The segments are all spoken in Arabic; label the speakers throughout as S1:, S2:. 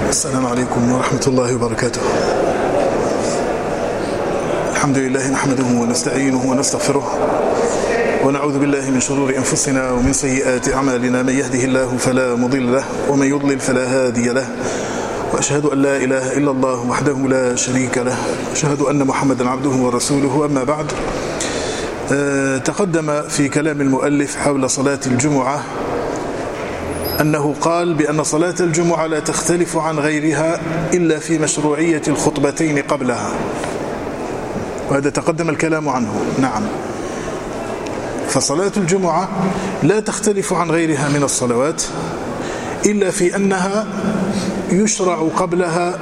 S1: السلام عليكم ورحمة الله وبركاته. الحمد لله نحمده ونستعينه ونستغفره ونعوذ بالله من شرور أنفسنا ومن سيئات أعمالنا. من يهده الله فلا مضل له ومن يضلل فلا هادي له، وأشهد أن لا إله إلا الله وحده لا شريك له، وأشهد أن محمدا عبده ورسوله. أما بعد، تقدم في كلام المؤلف حول صلاة الجمعة أنه قال بأن صلاة الجمعة لا تختلف عن غيرها إلا في مشروعية الخطبتين قبلها، وهذا تقدم الكلام عنه. نعم، فصلاة الجمعة لا تختلف عن غيرها من الصلوات إلا في أنها يشرع قبلها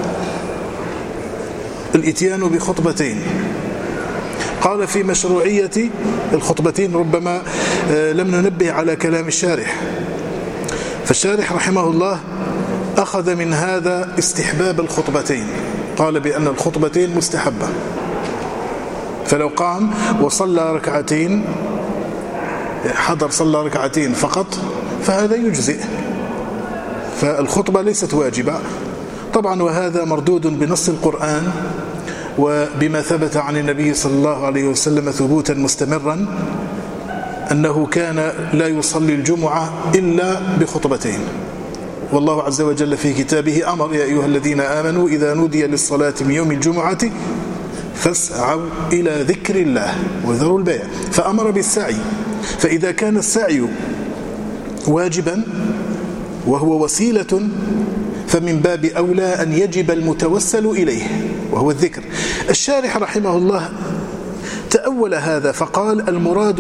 S1: الإتيان بخطبتين. قال في مشروعية الخطبتين، ربما لم ننبه على كلام الشارح، فالشارح رحمه الله أخذ من هذا استحباب الخطبتين، قال بأن الخطبتين مستحبة، فلو قام وصلى ركعتين، حضر صلى ركعتين فقط، فهذا يجزئ، فالخطبة ليست واجبة طبعا. وهذا مردود بنص القرآن وبما ثبت عن النبي صلى الله عليه وسلم ثبوتا مستمرا أنه كان لا يصلي الجمعة إلا بخطبتين. والله عز وجل في كتابه أمر: يا أيها الذين آمنوا إذا نودي للصلاة من يوم الجمعة فاسعوا إلى ذكر الله وذروا البيع، فأمر بالسعي. فإذا كان السعي واجبا وهو وسيلة، فمن باب أولى أن يجب المتوسل إليه وهو الذكر. الشارح رحمه الله تأول هذا فقال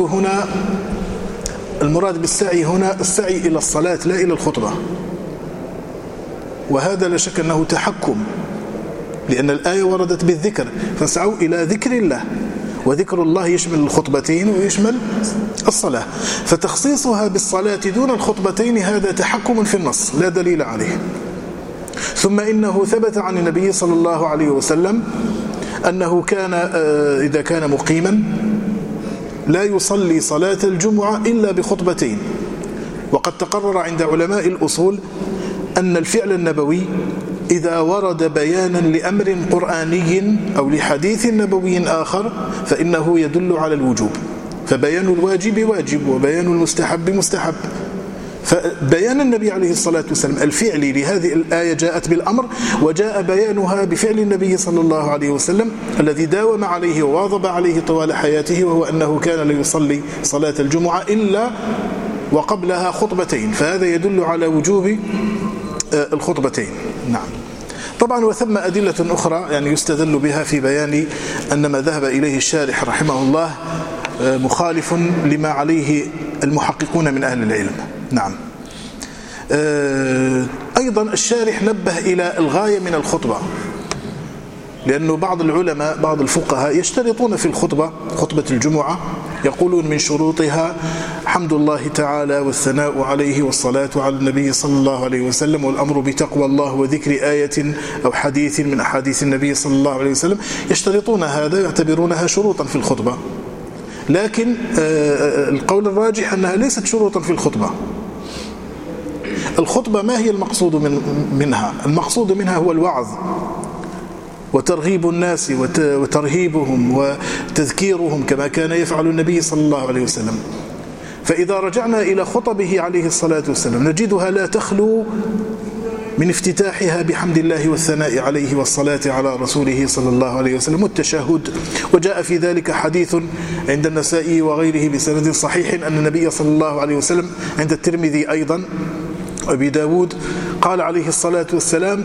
S1: المراد بالسعي هنا السعي إلى الصلاة لا إلى الخطبة، وهذا لا شك أنه تحكم، لأن الآية وردت بالذكر: فاسعوا إلى ذكر الله، وذكر الله يشمل الخطبتين ويشمل الصلاة، فتخصيصها بالصلاة دون الخطبتين هذا تحكم في النص لا دليل عليه. ثم إنه ثبت عن النبي صلى الله عليه وسلم أنه كان إذا كان مقيما لا يصلي صلاة الجمعة إلا بخطبتين. وقد تقرر عند علماء الأصول أن الفعل النبوي إذا ورد بيانا لأمر قرآني أو لحديث نبوي آخر فإنه يدل على الوجوب، فبيان الواجب واجب وبيان المستحب مستحب. فبيان النبي عليه الصلاة والسلام الفعل لهذه الآية جاءت بالأمر، وجاء بيانها بفعل النبي صلى الله عليه وسلم الذي داوم عليه وواظب عليه طوال حياته، وهو أنه كان لا يصلي صلاة الجمعة إلا وقبلها خطبتين، فهذا يدل على وجوب الخطبتين. نعم، طبعا وثم أدلة أخرى يعني يستدل بها في بيان أن ما ذهب إليه الشارح رحمه الله مخالف لما عليه المحققون من أهل العلم. نعم، أيضا الشارح نبه إلى الغاية من الخطبة، لأنه بعض العلماء بعض الفقهاء يشترطون في الخطبة، خطبة الجمعة، يقولون من شروطها حمد الله تعالى والثناء عليه والصلاة على النبي صلى الله عليه وسلم والأمر بتقوى الله وذكر آية أو حديث من أحاديث النبي صلى الله عليه وسلم. يشترطون هذا، يعتبرونها شروطا في الخطبة، لكن القول الراجح أنها ليست شروطا في الخطبة. الخطبة ما هي المقصود منها؟ المقصود منها هو الوعظ وترغيب الناس وترهيبهم وتذكيرهم كما كان يفعل النبي صلى الله عليه وسلم. فإذا رجعنا إلى خطبه عليه الصلاة والسلام نجدها لا تخلو من افتتاحها بحمد الله والثناء عليه والصلاة على رسوله صلى الله عليه وسلم والتشهد. وجاء في ذلك حديث عند النسائي وغيره بسند صحيح أن النبي صلى الله عليه وسلم عند الترمذي أيضا وأبي داود قال عليه الصلاة والسلام: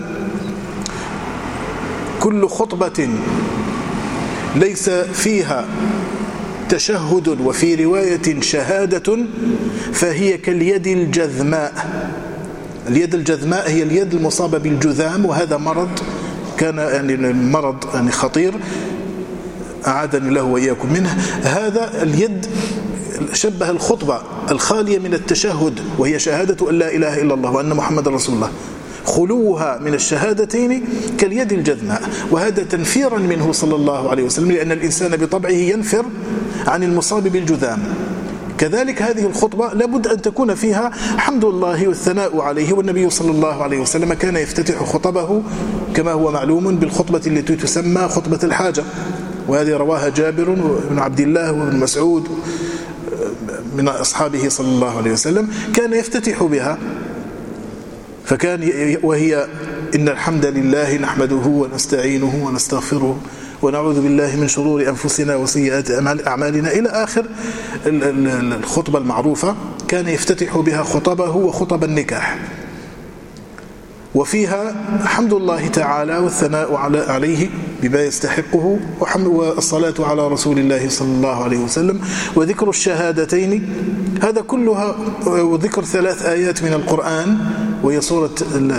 S1: كل خطبة ليس فيها تشهد وفي رواية شهادة فهي كاليد الجذماء. اليد الجذماء هي اليد المصابة بالجذام، وهذا مرض كان يعني مرض يعني خطير أعاذني الله وإياكم منه. هذا اليد شبه الخطبة الخالية من التشهد، وهي شهادة أن لا إله إلا الله وأن محمد رسول الله، خلوها من الشهادتين كاليد الجذماء. وهذا تنفيرا منه صلى الله عليه وسلم، لأن الإنسان بطبعه ينفر عن المصاب بالجذام كذلك هذه الخطبة لابد أن تكون فيها حمد الله والثناء عليه، والنبي صلى الله عليه وسلم كان يفتتح خطبه كما هو معلوم بالخطبة التي تسمى خطبة الحاجة، وهذه رواها جابر بن عبد الله وابن مسعود من أصحابه صلى الله عليه وسلم، كان يفتتح بها، وهي إن الحمد لله نحمده ونستعينه ونستغفره ونعوذ بالله من شرور أنفسنا وسيئات أعمالنا إلى آخر الخطبة المعروفة. كان يفتتح بها خطبه وخطب النكاح، وفيها حمد الله تعالى والثناء عليه بما يستحقه، والصلاة على رسول الله صلى الله عليه وسلم، وذكر الشهادتين. هذا كلها، وذكر 3 آيات من القرآن، وهي سورة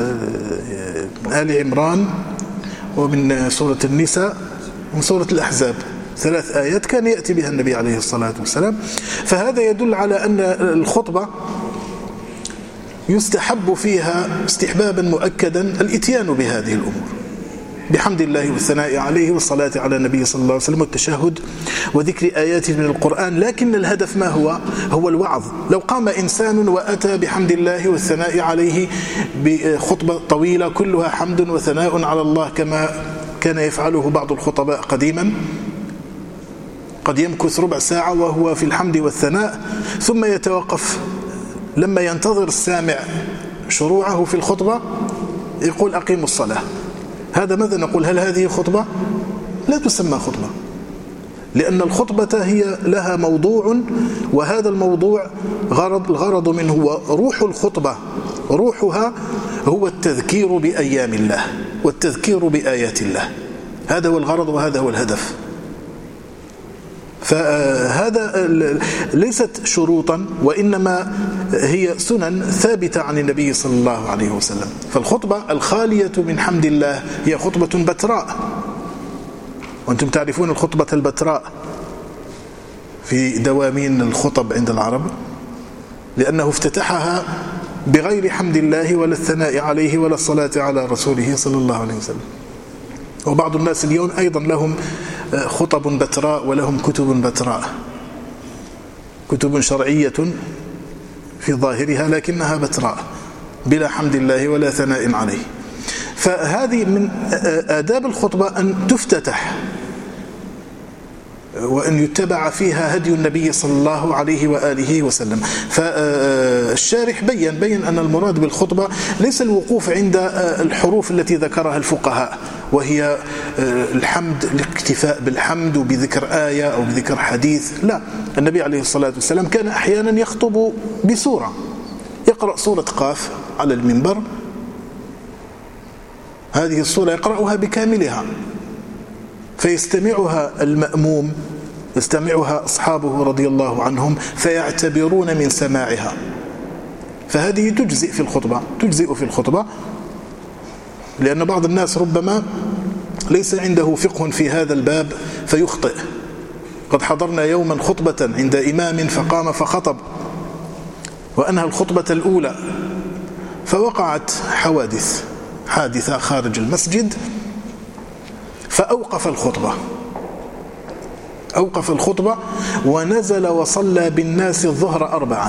S1: آل عمران ومن سورة النساء ومن سورة الأحزاب. 3 آيات كان يأتي بها النبي عليه الصلاة والسلام. فهذا يدل على أن الخطبة يستحب فيها استحبابا مؤكدا الاتيان بهذه الأمور، بحمد الله والثناء عليه والصلاة على النبي صلى الله عليه وسلم والتشهد وذكر آيات من القرآن. لكن الهدف ما هو الوعظ. لو قام إنسان وأتى بحمد الله والثناء عليه بخطبة طويلة كلها حمد وثناء على الله كما كان يفعله بعض الخطباء قديما، قد يمكث ربع ساعة وهو في الحمد والثناء، ثم يتوقف لما ينتظر السامع شروعه في الخطبة يقول أقيموا الصلاة. هذا ماذا نقول؟ هل هذه خطبة؟ لا تسمى خطبة، لأن الخطبة هي لها موضوع، وهذا الموضوع الغرض منه وروح الخطبة، روحها هو التذكير بأيام الله والتذكير بآيات الله. هذا هو الغرض وهذا هو الهدف. فهذا ليست شروطا، وإنما هي سنن ثابتة عن النبي صلى الله عليه وسلم. فالخطبة الخالية من حمد الله هي خطبة بتراء، وأنتم تعرفون الخطبة البتراء في دواوين الخطب عند العرب، لأنه افتتحها بغير حمد الله ولا الثناء عليه ولا الصلاة على رسوله صلى الله عليه وسلم. وبعض الناس اليوم أيضا لهم خطب بتراء ولهم كتب بتراء، كتب شرعية في ظاهرها لكنها بتراء بلا حمد الله ولا ثناء عليه. فهذه من آداب الخطبة أن تفتتح وأن يتبع فيها هدي النبي صلى الله عليه وآله وسلم. فالشارح بين أن المراد بالخطبة ليس الوقوف عند الحروف التي ذكرها الفقهاء، وهي الحمد، الاكتفاء بالحمد وبذكر آية أو بذكر حديث. لا، النبي عليه الصلاة والسلام كان أحيانا يخطب بسورة، يقرأ سورة قاف على المنبر، هذه السورة يقرأها بكاملها، فيستمعها المأموم، يستمعها أصحابه رضي الله عنهم، فيعتبرون من سماعها. فهذه تجزئ في الخطبة، لأن بعض الناس ربما ليس عنده فقه في هذا الباب فيخطئ. قد حضرنا يوما خطبة عند إمام فقام فخطب وأنهى الخطبة الأولى، فوقعت حادثة خارج المسجد، فأوقف الخطبة ونزل وصلى بالناس الظهر 4،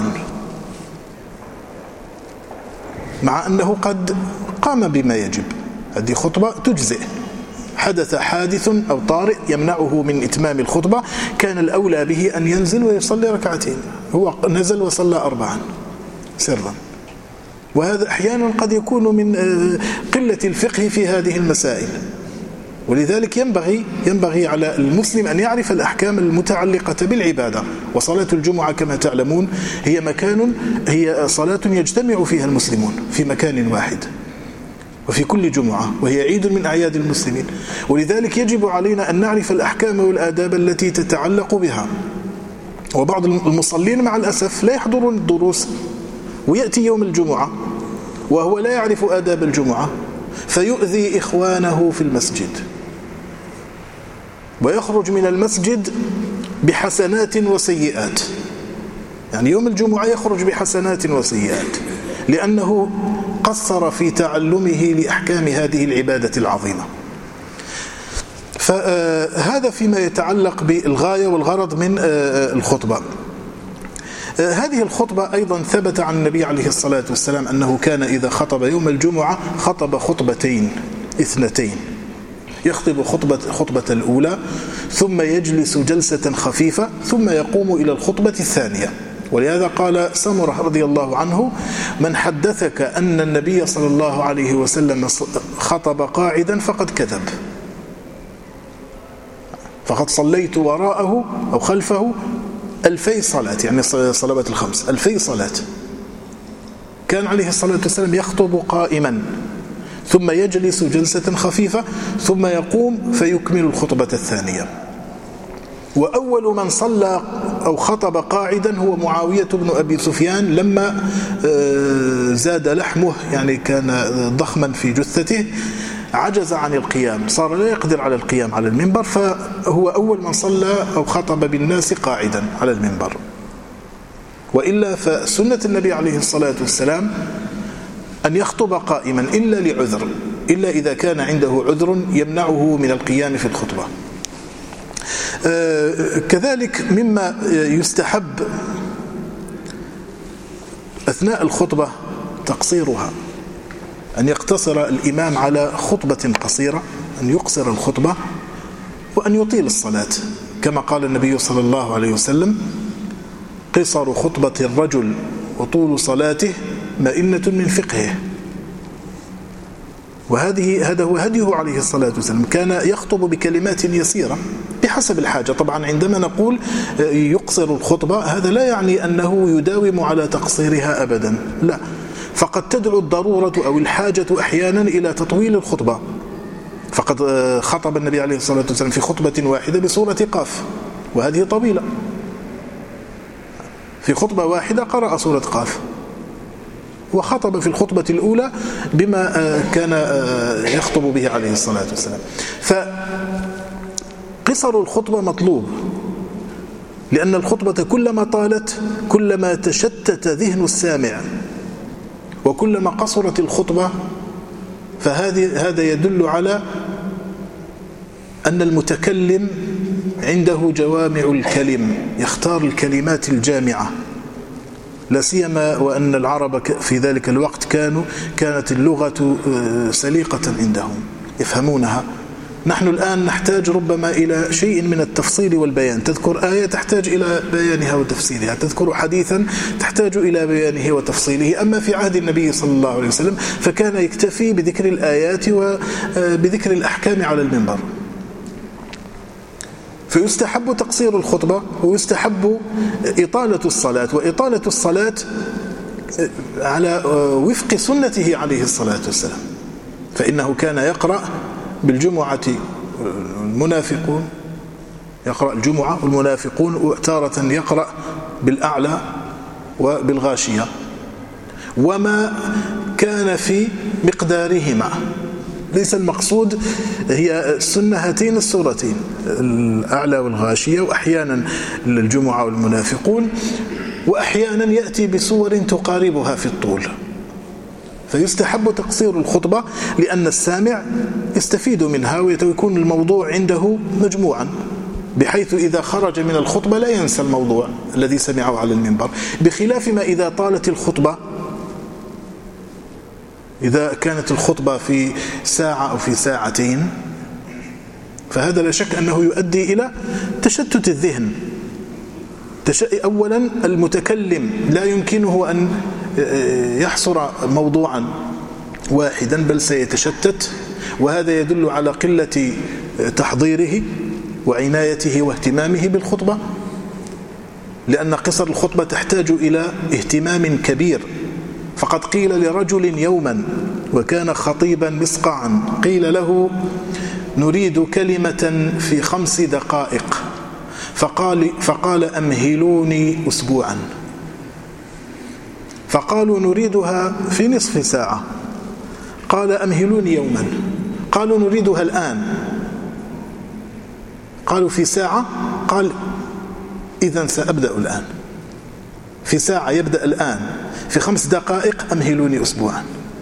S1: مع أنه قد قام بما يجب. هذه خطبة تجزئ. حدث حادث أو طارئ يمنعه من إتمام الخطبة، كان الأولى به أن ينزل ويصلي 2، هو نزل وصلى 4 سرا. وهذا أحيانا قد يكون من قلة الفقه في هذه المسائل، ولذلك ينبغي على المسلم أن يعرف الأحكام المتعلقة بالعبادة. وصلاة الجمعة كما تعلمون هي صلاة يجتمع فيها المسلمون في مكان واحد وفي كل جمعة، وهي عيد من أعياد المسلمين، ولذلك يجب علينا أن نعرف الأحكام والآداب التي تتعلق بها. وبعض المصلين مع الأسف لا يحضرون الدروس، ويأتي يوم الجمعة وهو لا يعرف آداب الجمعة، فيؤذي إخوانه في المسجد، ويخرج من المسجد بحسنات وسيئات. يعني يوم الجمعة يخرج بحسنات وسيئات لأنه قصر في تعلمه لأحكام هذه العبادة العظيمة. فهذا فيما يتعلق بالغاية والغرض من الخطبة. هذه الخطبة أيضا ثبت عن النبي عليه الصلاة والسلام أنه كان إذا خطب يوم الجمعة خطب خطبتين اثنتين، يخطب خطبة الأولى ثم يجلس جلسة خفيفة ثم يقوم إلى الخطبة الثانية. ولهذا قال سمرة رضي الله عنه: من حدثك أن النبي صلى الله عليه وسلم خطب قاعدا فقد كذب، فقد صليت وراءه أو خلفه 2000 صلاة، يعني صلوات الخمس 2000 صلاة. كان عليه الصلاة والسلام يخطب قائما ثم يجلس جلسة خفيفة ثم يقوم فيكمل الخطبة الثانية. وأول من صلى أو خطب قاعدا هو معاوية بن أبي سفيان لما زاد لحمه، يعني كان ضخما في جثته، عجز عن القيام، صار لا يقدر على القيام على المنبر، فهو أول من صلى أو خطب بالناس قاعدا على المنبر. وإلا فسنة النبي عليه الصلاة والسلام أن يخطب قائما إلا لعذر، إلا إذا كان عنده عذر يمنعه من القيام في الخطبة. كذلك مما يستحب أثناء الخطبة تقصيرها، أن يقتصر الإمام على خطبة قصيرة، أن يقصر الخطبة وأن يطيل الصلاة، كما قال النبي صلى الله عليه وسلم: قصر خطبة الرجل وطول صلاته مئنة من فقهه. هذا هو هديه عليه الصلاة والسلام، كان يخطب بكلمات يسيرة بحسب الحاجة. طبعا عندما نقول يقصر الخطبة هذا لا يعني أنه يداوم على تقصيرها أبدا، لا، فقد تدعو الضرورة أو الحاجة أحيانا إلى تطويل الخطبة. فقد خطب النبي عليه الصلاة والسلام في خطبة واحدة بسورة قاف، وهذه طويلة، في خطبة واحدة قرأ سورة قاف، وخطب في الخطبة الأولى بما كان يخطب به عليه الصلاة والسلام. فقصر الخطبة مطلوب، لأن الخطبة كلما طالت كلما تشتت ذهن السامع، وكلما قصرت الخطبة فهذا يدل على أن المتكلم عنده جوامع الكلم، يختار الكلمات الجامعة، لا سيما وأن العرب في ذلك الوقت كانت اللغة سليقة عندهم يفهمونها. نحن الآن نحتاج ربما إلى شيء من التفصيل والبيان، تذكر آية تحتاج إلى بيانها وتفصيلها، تذكر حديثا تحتاج إلى بيانه وتفصيله. أما في عهد النبي صلى الله عليه وسلم فكان يكتفي بذكر الآيات وبذكر الأحكام على المنبر. فيستحب تقصير الخطبة ويستحب إطالة الصلاة، وإطالة الصلاة على وفق سنته عليه الصلاة والسلام، فإنه كان يقرأ بالجمعة المنافقون، يقرأ الجمعة والمنافقون، وتارة يقرأ بالأعلى وبالغاشية، وما كان في مقدارهما. ليس المقصود هي السنة هاتين السورتين الأعلى والغاشية، وأحيانا الجمعة والمنافقون، وأحيانا يأتي بسور تقاربها في الطول. فيستحب تقصير الخطبة لأن السامع يستفيد منها ويكون الموضوع عنده مجموعا، بحيث إذا خرج من الخطبة لا ينسى الموضوع الذي سمعه على المنبر، بخلاف ما إذا طالت الخطبة. إذا كانت الخطبة في ساعة أو في ساعتين فهذا لا شك أنه يؤدي إلى تشتت الذهن. أولا المتكلم لا يمكنه أن يحصر موضوعا واحدا بل سيتشتت، وهذا يدل على قلة تحضيره وعنايته واهتمامه بالخطبة، لأن قصر الخطبة تحتاج إلى اهتمام كبير. فقد قيل لرجل يوما وكان خطيبا مسقعا، قيل له: نريد كلمة في 5 دقائق، فقال: أمهلوني أسبوعا. فقالوا: نريدها في نصف ساعة. قال: أمهلوني يوما. قالوا: نريدها الآن. قالوا: في ساعة. قال: إذن سأبدأ الآن. في ساعة يبدأ الآن، في 5 دقائق أمهلوني أسبوعا.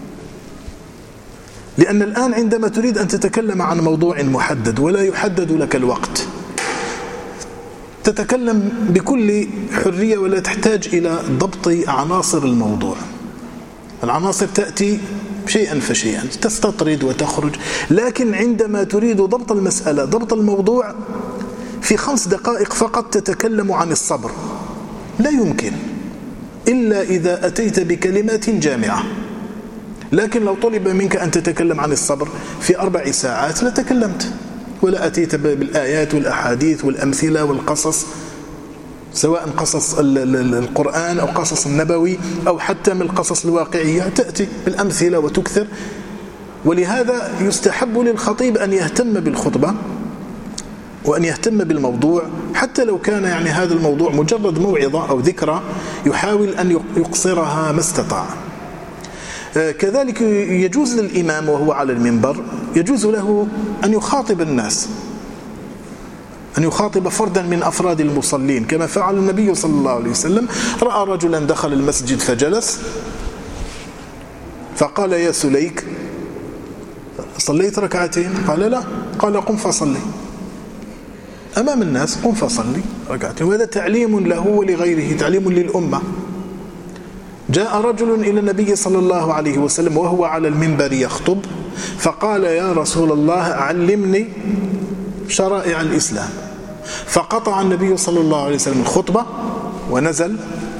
S1: لأن الآن عندما تريد أن تتكلم عن موضوع محدد ولا يحدد لك الوقت، تتكلم بكل حرية ولا تحتاج إلى ضبط عناصر الموضوع. العناصر تأتي شيئا فشيئا، تستطرد وتخرج، لكن عندما تريد ضبط المسألة، ضبط الموضوع، في 5 دقائق فقط تتكلم عن الصبر. لا يمكن إلا إذا أتيت بكلمات جامعة. لكن لو طلب منك أن تتكلم عن الصبر في 4 ساعات لتكلمت، ولا أتيت بالآيات والأحاديث والأمثلة والقصص، سواء قصص القرآن أو قصص النبوي أو حتى من القصص الواقعية، تأتي بالأمثلة وتكثر. ولهذا يستحب للخطيب أن يهتم بالخطبة وأن يهتم بالموضوع، حتى لو كان يعني هذا الموضوع مجرد موعظة أو ذكرى، يحاول أن يقصرها ما استطاع. كذلك يجوز للإمام وهو على المنبر، يجوز له أن يخاطب الناس، أن يخاطب فردا من أفراد المصلين، كما فعل النبي صلى الله عليه وسلم. رأى رجلا دخل المسجد فجلس، فقال: يا سليك، صليت 2 ركعتين؟ قال: لا. قال: قم فصلي أمام الناس، قم فصلي 2 ركعتين. وهذا تعليم له ولغيره، تعليم للأمة. جاء رجل إلى النبي صلى الله عليه وسلم وهو على المنبر يخطب، فقال: يا رسول الله، علمني شرائع الإسلام. فقطع النبي صلى الله عليه وسلم الخطبة ونزل،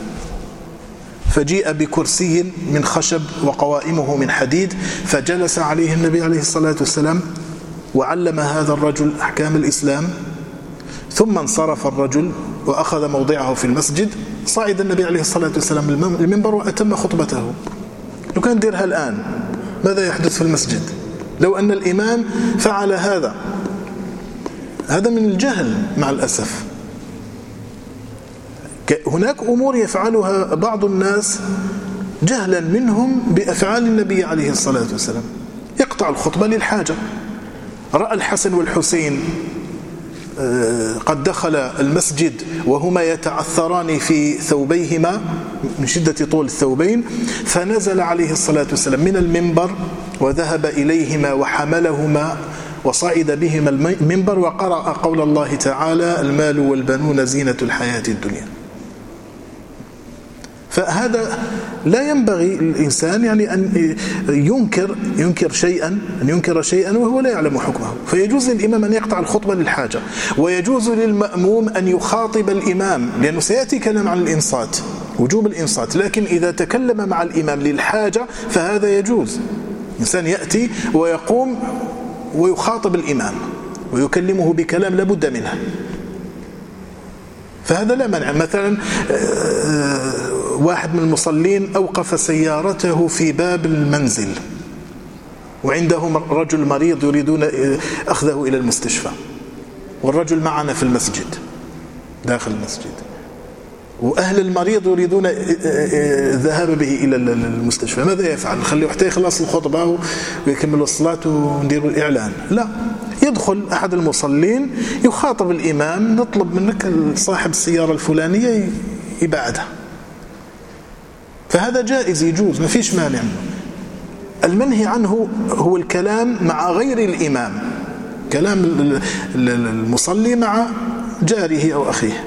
S1: فجيء بكرسي من خشب وقوائمه من حديد، فجلس عليه النبي عليه الصلاة والسلام وعلم هذا الرجل أحكام الإسلام. ثم انصرف الرجل وأخذ موضعه في المسجد. صعد النبي عليه الصلاة والسلام المنبر وأتم خطبته. لو كان ديرها الآن ماذا يحدث في المسجد لو أن الإمام فعل هذا؟ هذا من الجهل مع الأسف. هناك أمور يفعلها بعض الناس جهلا منهم بأفعال النبي عليه الصلاة والسلام. يقطع الخطبة للحاجة. رأى الحسن والحسين قد دخل المسجد وهما يتعثران في ثوبيهما من شدة طول الثوبين، فنزل عليه الصلاة والسلام من المنبر وذهب إليهما وحملهما وصعد بهما المنبر وقرأ قول الله تعالى: المال والبنون زينة الحياة الدنيا. فهذا لا ينبغي الإنسان يعني أن ينكر شيئا وهو لا يعلم حكمه. فيجوز للإمام أن يقطع الخطبة للحاجة، ويجوز للمأموم أن يخاطب الإمام، لأنه سيأتي كلام عن الإنصات، وجوب الإنصات. لكن إذا تكلم مع الإمام للحاجة فهذا يجوز. إنسان يأتي ويقوم ويخاطب الإمام ويكلمه بكلام لابد منه، فهذا لا منع. مثلا واحد من المصلين أوقف سيارته في باب المنزل وعندهم رجل مريض يريدون أخذه إلى المستشفى، والرجل معنا في المسجد داخل المسجد، وأهل المريض يريدون الذهاب به إلى المستشفى. ماذا يفعل؟ نخليه حتى يخلص الخطبة ويكمل الصلاة وندير الإعلان؟ لا، يدخل أحد المصلين يخاطب الإمام: نطلب منك صاحب السيارة الفلانية يبعدها. فهذا جائز، يجوز، ما فيش مانع. المنهي عنه هو الكلام مع غير الإمام، كلام المصلي مع جاره أو أخيه.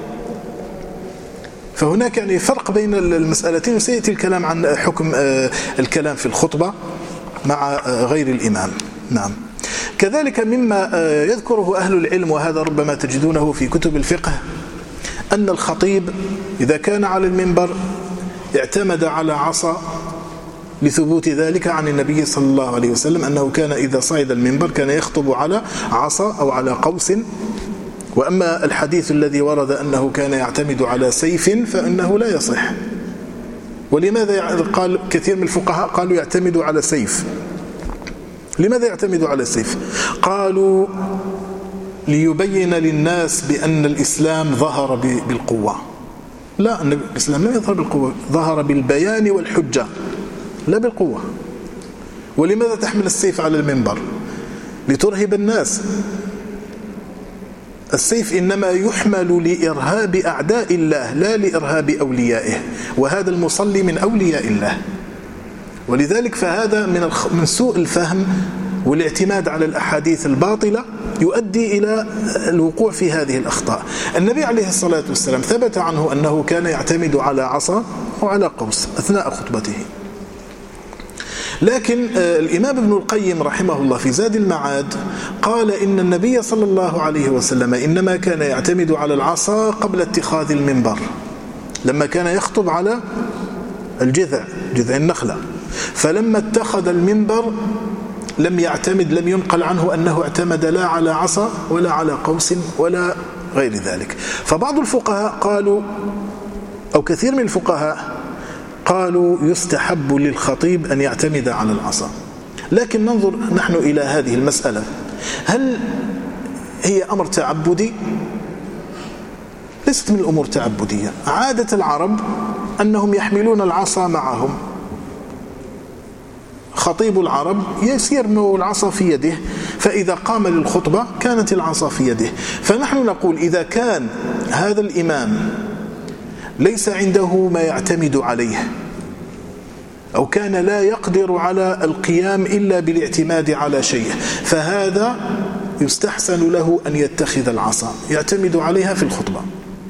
S1: فهناك يعني فرق بين المسألتين، وسيأتي الكلام عن حكم الكلام في الخطبة مع غير الإمام. نعم. كذلك مما يذكره أهل العلم، وهذا ربما تجدونه في كتب الفقه، أن الخطيب إذا كان على المنبر اعتمد على عصا، لثبوت ذلك عن النبي صلى الله عليه وسلم أنه كان إذا صعد المنبر كان يخطب على عصا أو على قوس. وأما الحديث الذي ورد أنه كان يعتمد على سيف فإنه لا يصح. ولماذا قال كثير من الفقهاء قالوا يعتمد على سيف؟ لماذا يعتمد على السيف؟ قالوا ليبين للناس بأن الإسلام ظهر بالقوة. لا، الإسلام لا يظهر بالقوة، ظهر بالبيان والحجة لا بالقوة. ولماذا تحمل السيف على المنبر؟ لترهب الناس. السيف إنما يحمل لإرهاب أعداء الله لا لإرهاب أوليائه، وهذا المصلي من أولياء الله. ولذلك فهذا من سوء الفهم والاعتماد على الأحاديث الباطلة يؤدي إلى الوقوع في هذه الأخطاء. النبي عليه الصلاة والسلام ثبت عنه أنه كان يعتمد على عصا وعلى قوس أثناء خطبته. لكن الإمام ابن القيم رحمه الله في زاد المعاد قال إن النبي صلى الله عليه وسلم إنما كان يعتمد على العصا قبل اتخاذ المنبر، لما كان يخطب على الجذع، جذع النخلة، فلما اتخذ المنبر لم ينقل عنه أنه اعتمد لا على عصا ولا على قوس ولا غير ذلك. فبعض الفقهاء قالوا، أو كثير من الفقهاء قالوا يستحب للخطيب أن يعتمد على العصا. لكن ننظر نحن إلى هذه المسألة، هل هي أمر تعبدي؟ ليست من الأمور تعبدية. عادة العرب أنهم يحملون العصا معهم، خطيب العرب يرمي العصا في يده، فإذا قام للخطبة كانت العصا في يده. فنحن نقول إذا كان هذا الإمام ليس عنده ما يعتمد عليه، أو كان لا يقدر على القيام إلا بالاعتماد على شيء، فهذا يستحسن له أن يتخذ العصا يعتمد عليها في الخطبة.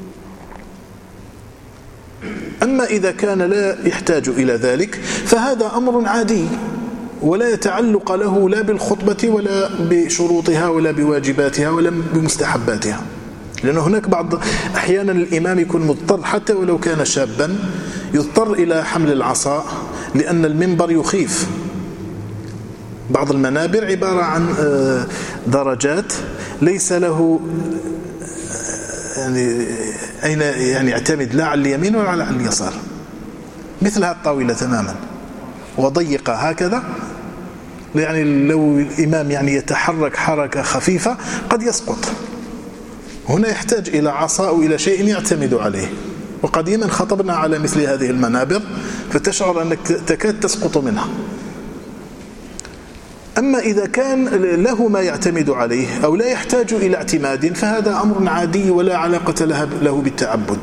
S1: أما إذا كان لا يحتاج إلى ذلك فهذا أمر عادي ولا يتعلق له لا بالخطبة ولا بشروطها ولا بواجباتها ولا بمستحباتها، لأن هناك بعض أحيانا الإمام يكون مضطر حتى ولو كان شابا يضطر إلى حمل العصا لأن المنبر يخيف. بعض المنابر عبارة عن درجات ليس له أين يعتمد لا على اليمين ولا على اليسار، مثلها الطاولة تماما وضيقة هكذا، لو الإمام يتحرك حركة خفيفة قد يسقط. هنا يحتاج إلى عصا أو إلى شيء يعتمد عليه. وقديما خطبنا على مثل هذه المنابر فتشعر أنك تكاد تسقط منها. أما إذا كان له ما يعتمد عليه أو لا يحتاج إلى اعتماد فهذا أمر عادي ولا علاقة له بالتعبد.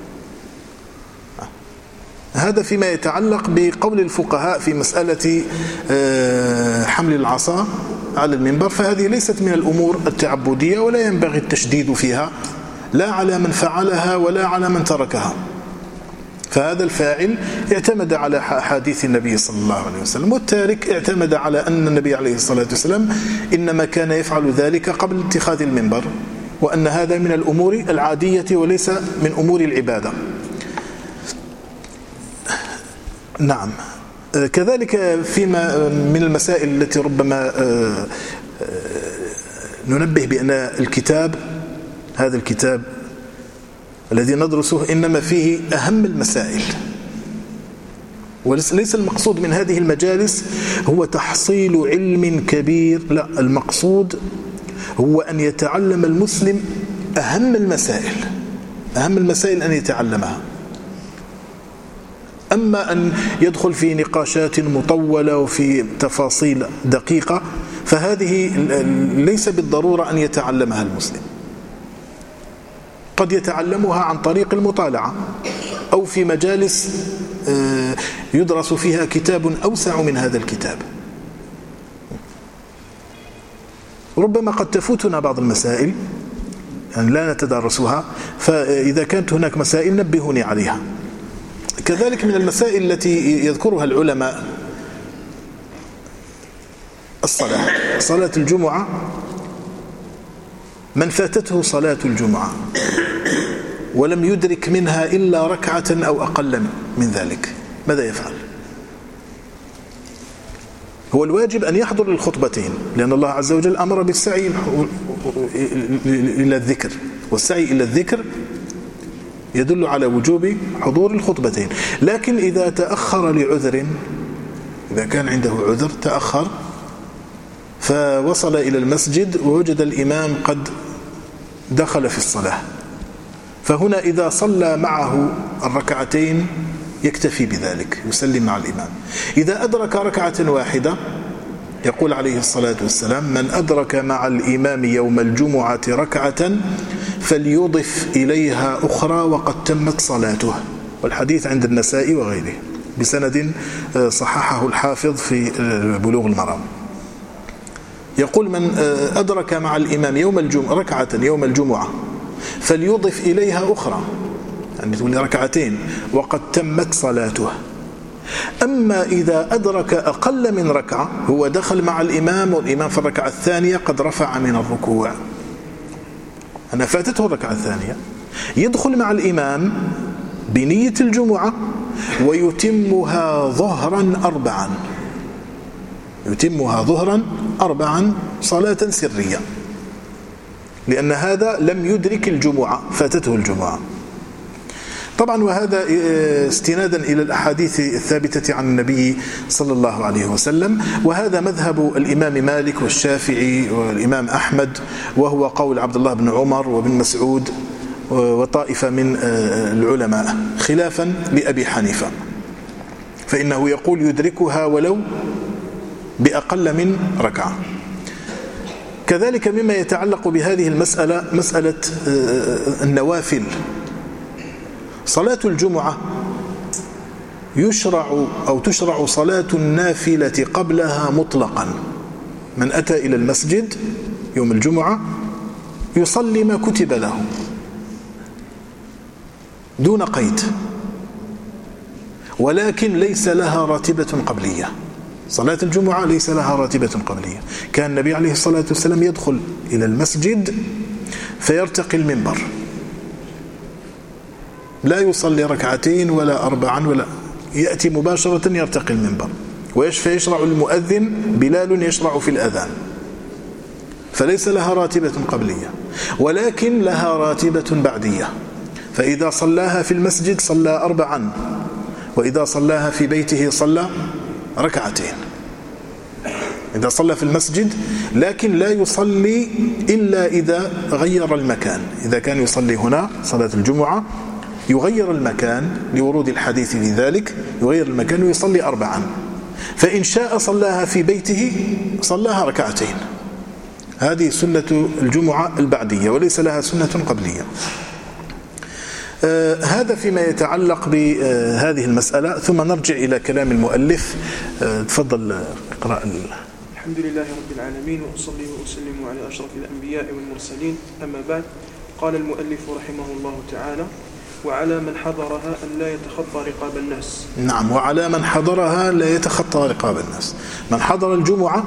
S1: هذا فيما يتعلق بقول الفقهاء في مسألة حمل العصا على المنبر، فهذه ليست من الأمور التعبدية ولا ينبغي التشديد فيها لا على من فعلها ولا على من تركها. فهذا الفاعل اعتمد على حديث النبي صلى الله عليه وسلم، والتارك اعتمد على أن النبي عليه الصلاة والسلام إنما كان يفعل ذلك قبل اتخاذ المنبر، وأن هذا من الأمور العادية وليس من أمور العبادة. نعم. كذلك فيما من المسائل التي ربما ننبه بأن الكتاب، هذا الكتاب الذي ندرسه إنما فيه أهم المسائل، وليس المقصود من هذه المجالس هو تحصيل علم كبير، لا، المقصود هو أن يتعلم المسلم أهم المسائل أن يتعلمها. أما أن يدخل في نقاشات مطولة وفي تفاصيل دقيقة فهذه ليس بالضرورة أن يتعلمها المسلم، قد يتعلمها عن طريق المطالعة أو في مجالس يدرس فيها كتاب أوسع من هذا الكتاب. ربما قد تفوتنا بعض المسائل لا نتدارسها، فإذا كانت هناك مسائل نبهوني عليها. كذلك من المسائل التي يذكرها العلماء صلاة الجمعة. من فاتته صلاة الجمعة ولم يدرك منها إلا ركعة أو أقل من ذلك ماذا يفعل؟ هو الواجب أن يحضر الخطبتين، لأن الله عز وجل أمر بالسعي إلى الذكر، والسعي إلى الذكر يدل على وجوب حضور الخطبتين. لكن إذا تأخر لعذر، إذا كان عنده عذر تأخر فوصل إلى المسجد ووجد الإمام قد دخل في الصلاة، فهنا إذا صلى معه الركعتين يكتفي بذلك، يسلم مع الإمام. إذا أدرك ركعة واحدة يقول عليه الصلاة والسلام: من أدرك مع الإمام يوم الجمعة ركعة فليضف إليها أخرى وقد تمت صلاته. والحديث عند النسائي وغيره بسند صححه الحافظ في بلوغ المرام. يقول من أدرك مع الإمام يوم الجمعة ركعة يوم الجمعة فليضف إليها أخرى، يعني تقول ركعتين وقد تمت صلاته. أما إذا أدرك أقل من ركعة، هو دخل مع الإمام والإمام في الركعة الثانية قد رفع من الركوع، أنا فاتته الركعة الثانية، يدخل مع الإمام بنية الجمعة ويتمها ظهرا أربعا، يتمها ظهرا أربعا صلاة سرية، لأن هذا لم يدرك الجمعة، فاتته الجمعة. طبعا وهذا استنادا إلى الأحاديث الثابتة عن النبي صلى الله عليه وسلم، وهذا مذهب الإمام مالك والشافعي والإمام أحمد، وهو قول عبد الله بن عمر وابن مسعود وطائفة من العلماء، خلافا لأبي حنيفة، فإنه يقول يدركها ولو بأقل من ركعة. كذلك مما يتعلق بهذه المسألة مسألة النوافل. صلاة الجمعة تشرع صلاة النافلة قبلها مطلقا. من أتى إلى المسجد يوم الجمعة يصلي ما كتب له دون قيد، ولكن ليس لها راتبة قبلية. صلاة الجمعة ليس لها راتبة قبلية. كان النبي عليه الصلاة والسلام يدخل إلى المسجد فيرتقي المنبر، لا يصلي ركعتين ولا أربعا، ولا يأتي مباشرة يرتقي المنبر، فيشرع المؤذن بلال يشرع في الأذان، فليس لها راتبة قبلية، ولكن لها راتبة بعدية. فإذا صلاها في المسجد صلى أربعا، وإذا صلاها في بيته صلى ركعتين. إذا صلى في المسجد، لكن لا يصلي إلا إذا غير المكان. إذا كان يصلي هنا صلاة الجمعة يغير المكان لورود الحديث لذلك، يغير المكان ويصلي أربعا. فإن شاء صلاها في بيته صلاها ركعتين. هذه سنة الجمعة البعدية، وليس لها سنة قبلية. هذا فيما يتعلق بهذه المسألة. ثم نرجع إلى كلام المؤلف. تفضل اقرأ.
S2: الحمد لله رب العالمين، وأصلي وأسلم على أشرف الأنبياء والمرسلين، أما بعد. قال المؤلف رحمه الله تعالى: وعلى من حضرها أن لا يتخطى رقاب الناس.
S1: نعم، وعلى من حضرها لا يتخطى رقاب الناس. من حضر الجمعة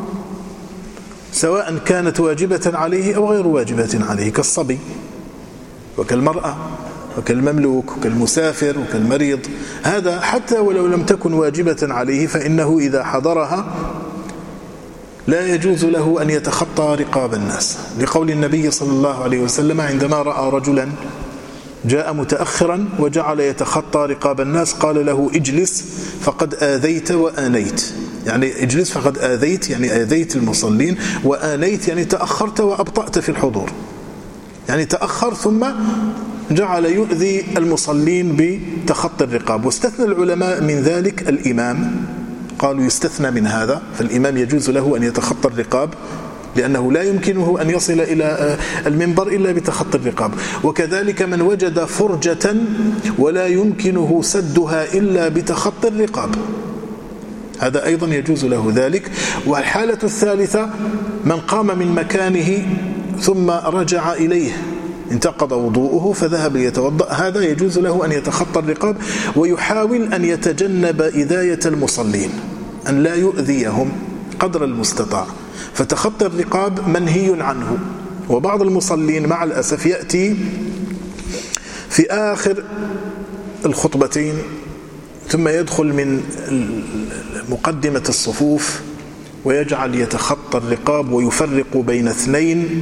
S1: سواء كانت واجبة عليه أو غير واجبة عليه، كالصبي وكالمرأة وكالمملوك وكالمسافر وكالمريض، هذا حتى ولو لم تكن واجبة عليه فإنه إذا حضرها لا يجوز له أن يتخطى رقاب الناس، لقول النبي صلى الله عليه وسلم عندما رأى رجلا جاء متأخرا وجعل يتخطى رقاب الناس قال له: اجلس فقد آذيت وآنيت. يعني اجلس فقد آذيت، يعني آذيت المصلين، وآنيت يعني تأخرت وأبطأت في الحضور، يعني تأخر ثم جعل يؤذي المصلين بتخطي الرقاب. واستثنى العلماء من ذلك الإمام، قالوا يستثنى من هذا، فالإمام يجوز له أن يتخطى الرقاب لأنه لا يمكنه أن يصل إلى المنبر إلا بتخطي الرقاب. وكذلك من وجد فرجة ولا يمكنه سدها إلا بتخطي الرقاب، هذا أيضا يجوز له ذلك. والحالة الثالثة من قام من مكانه ثم رجع إليه، انتقض وضوءه فذهب ليتوضأ، هذا يجوز له أن يتخطى الرقاب ويحاول أن يتجنب إذاية المصلين، أن لا يؤذيهم قدر المستطاع، فتخطي الرقاب منهي عنه. وبعض المصلين مع الأسف يأتي في آخر الخطبتين ثم يدخل من مقدمة الصفوف ويجعل يتخطى الرقاب ويفرق بين اثنين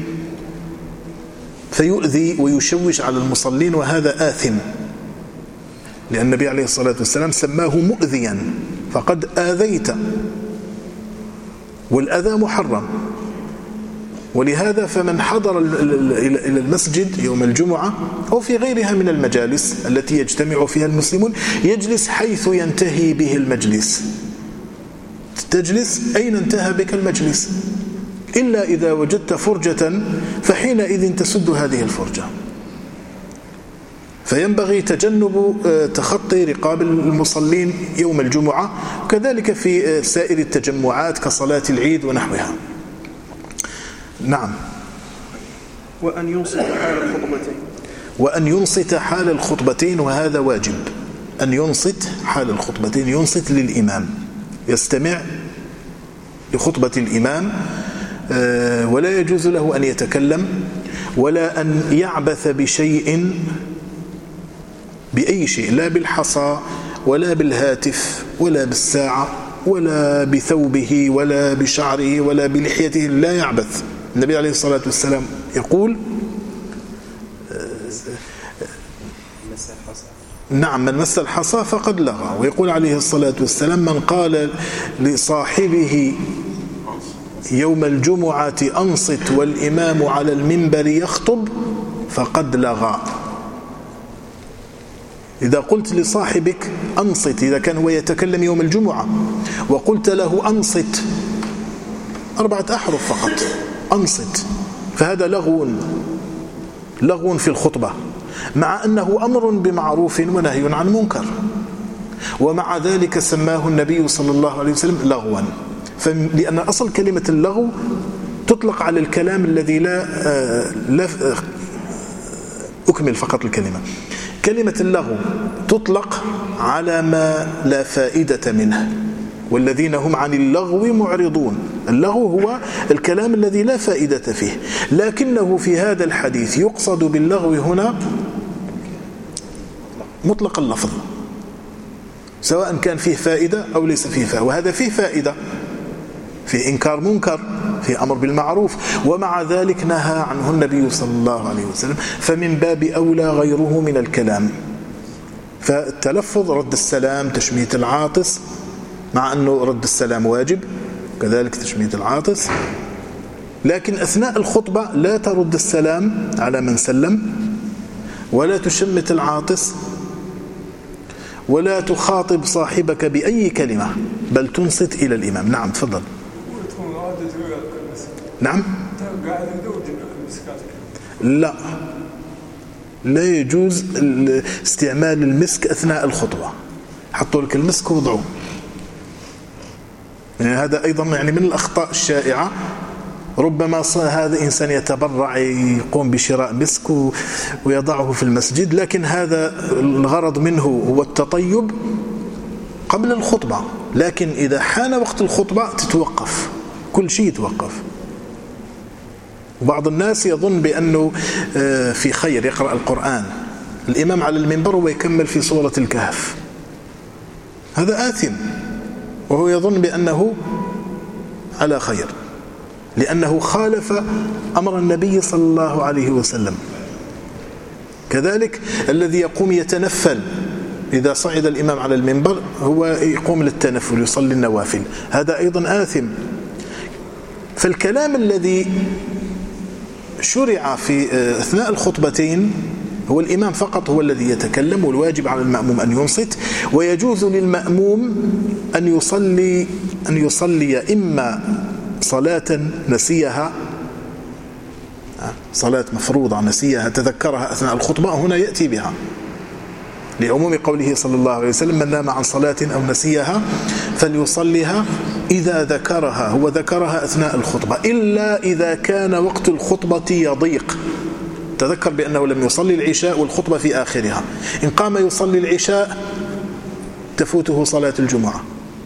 S1: فيؤذي ويشوش على المصلين، وهذا آثم، لأن النبي عليه الصلاة والسلام سماه مؤذيا، فقد آذيت، والأذى محرم. ولهذا فمن حضر إلى المسجد يوم الجمعة أو في غيرها من المجالس التي يجتمع فيها المسلمون يجلس حيث ينتهي به المجلس. تجلس أين انتهى بك المجلس، إلا إذا وجدت فرجة فحينئذ تسد هذه الفرجة. فينبغي تجنب تخطي رقاب المصلين يوم الجمعة، وكذلك في سائر التجمعات كصلاة العيد ونحوها. نعم.
S2: وأن ينصت حال الخطبتين.
S1: وأن ينصت حال الخطبتين، وهذا واجب. أن ينصت حال الخطبتين، ينصت للإمام، يستمع لخطبة الإمام، ولا يجوز له أن يتكلم ولا أن يعبث بشيء، بأي شيء، لا بالحصى ولا بالهاتف ولا بالساعة ولا بثوبه ولا بشعره ولا بلحيته، لا يعبث. النبي عليه الصلاة والسلام يقول نعم من مس الحصى فقد لغى. ويقول عليه الصلاة والسلام من قال لصاحبه يوم الجمعة أنصت والإمام على المنبر يخطب فقد لغى. إذا قلت لصاحبك أنصت، إذا كان هو يتكلم يوم الجمعة وقلت له أنصت 4 أحرف فقط، أنصت، فهذا لغو في الخطبة، مع أنه أمر بمعروف ونهي عن منكر، ومع ذلك سماه النبي صلى الله عليه وسلم لغوا. لأن أصل كلمة اللغو تطلق على الكلام الذي لا أكمل فقط الكلمة. كلمة اللغو تطلق على ما لا فائدة منه، والذين هم عن اللغو معرضون. اللغو هو الكلام الذي لا فائدة فيه، لكنه في هذا الحديث يقصد باللغو هنا مطلق اللفظ، سواء كان فيه فائدة أو ليس فيه فائدة. وهذا فيه فائدة، في إنكار منكر، في أمر بالمعروف، ومع ذلك نهى عنه النبي صلى الله عليه وسلم، فمن باب أولى غيره من الكلام. فالتلفظ، رد السلام، تشميت العاطس، مع أنه رد السلام واجب، كذلك تشميت العاطس، لكن أثناء الخطبة لا ترد السلام على من سلم، ولا تشمت العاطس، ولا تخاطب صاحبك بأي كلمة، بل تنصت إلى الإمام. نعم تفضل. نعم. لا يجوز استعمال المسك أثناء الخطبة. حطوا لك المسك ووضعوه، يعني هذا أيضا يعني من الأخطاء الشائعة. ربما هذا إنسان يتبرع، يقوم بشراء مسك ويضعه في المسجد، لكن هذا الغرض منه هو التطيب قبل الخطبة، لكن إذا حان وقت الخطبة تتوقف، كل شيء يتوقف. بعض الناس يظن بأنه في خير، يقرأ القرآن، الإمام على المنبر ويكمل في سورة الكهف، هذا آثم، وهو يظن بأنه على خير، لأنه خالف أمر النبي صلى الله عليه وسلم. كذلك الذي يقوم يتنفل إذا صعد الإمام على المنبر، هو يقوم للتنفل، يصلي النوافل، هذا أيضا آثم. فالكلام الذي شرع في أثناء الخطبتين هو الإمام فقط هو الذي يتكلم، والواجب على المأموم أن ينصت. ويجوز للمأموم أن يصلي إما صلاة نسيها، صلاة مفروضة نسيها تذكرها أثناء الخطبة، هنا يأتي بها لعموم قوله صلى الله عليه وسلم من نام عن صلاة أو نسيها فليصليها إذا ذكرها، هو ذكرها أثناء الخطبة، إلا إذا كان وقت الخطبة يضيق، تذكر بأنه لم يصلي العشاء والخطبة في آخرها، إن قام يصلي العشاء تفوته صلاة الجمعة،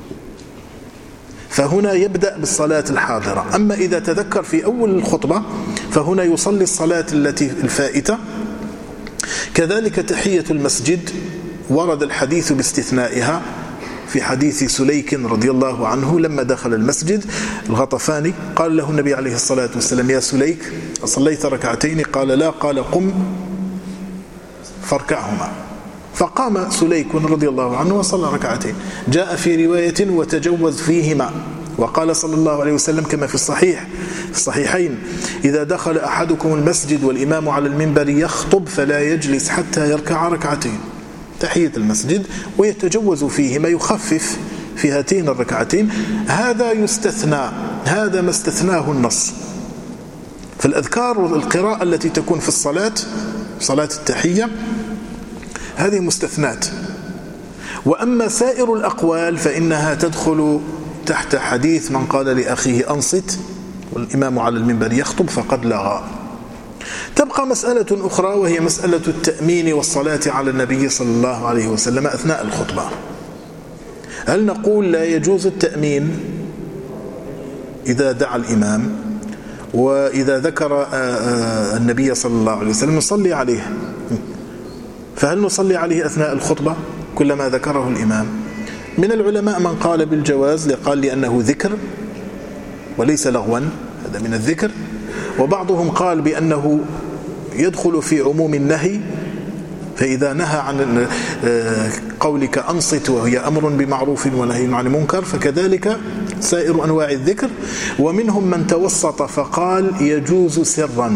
S1: فهنا يبدأ بالصلاة الحاضرة. أما إذا تذكر في أول الخطبة فهنا يصلي الصلاة التي الفائتة. كذلك تحية المسجد ورد الحديث باستثنائها في حديث سليك رضي الله عنه، لما دخل المسجد الغطفاني قال له النبي عليه الصلاة والسلام يا سليك صليت ركعتين؟ قال لا، قال قم فاركعهما، فقام سليك رضي الله عنه وصلى ركعتين. جاء في رواية وتجوز فيهما، وقال صلى الله عليه وسلم كما في الصحيحين إذا دخل أحدكم المسجد والإمام على المنبر يخطب فلا يجلس حتى يركع ركعتين، تحية المسجد، ويتجوز فيهما، يخفف في هاتين الركعتين. هذا يستثنى، هذا ما استثناه النص. فالأذكار والقراءة التي تكون في الصلاة، صلاة التحية، هذه مستثنات. وأما سائر الأقوال فإنها تدخل تحت حديث من قال لأخيه أنصت، والإمام على المنبر يخطب فقد لغى. تبقى مسألة أخرى وهي مسألة التأمين والصلاة على النبي صلى الله عليه وسلم أثناء الخطبة. هل نقول لا يجوز التأمين إذا دعا الإمام وإذا ذكر النبي صلى الله عليه وسلم نصلي عليه، فهل نصلي عليه أثناء الخطبة كلما ذكره الإمام؟ من العلماء من قال بالجواز، قال لأنه ذكر وليس لغوا، هذا من الذكر. وبعضهم قال بأنه يدخل في عموم النهي، فإذا نهى عن قولك أنصت وهي أمر بمعروف ونهي عن المنكر فكذلك سائر أنواع الذكر. ومنهم من توسط فقال يجوز سرا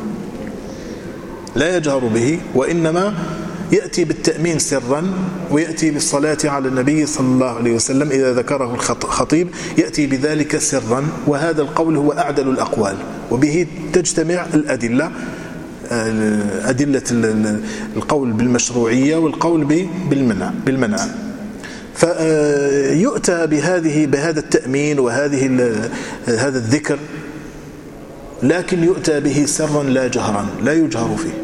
S1: لا يجهر به، وإنما يأتي بالتأمين سرا ويأتي بالصلاة على النبي صلى الله عليه وسلم إذا ذكره الخطيب يأتي بذلك سرا. وهذا القول هو أعدل الأقوال، وبه تجتمع الأدلة، أدلة القول بالمشروعية والقول بالمنع. فيؤتى بهذا التأمين هذا الذكر، لكن يؤتى به سرا لا جهرا، لا يجهر فيه.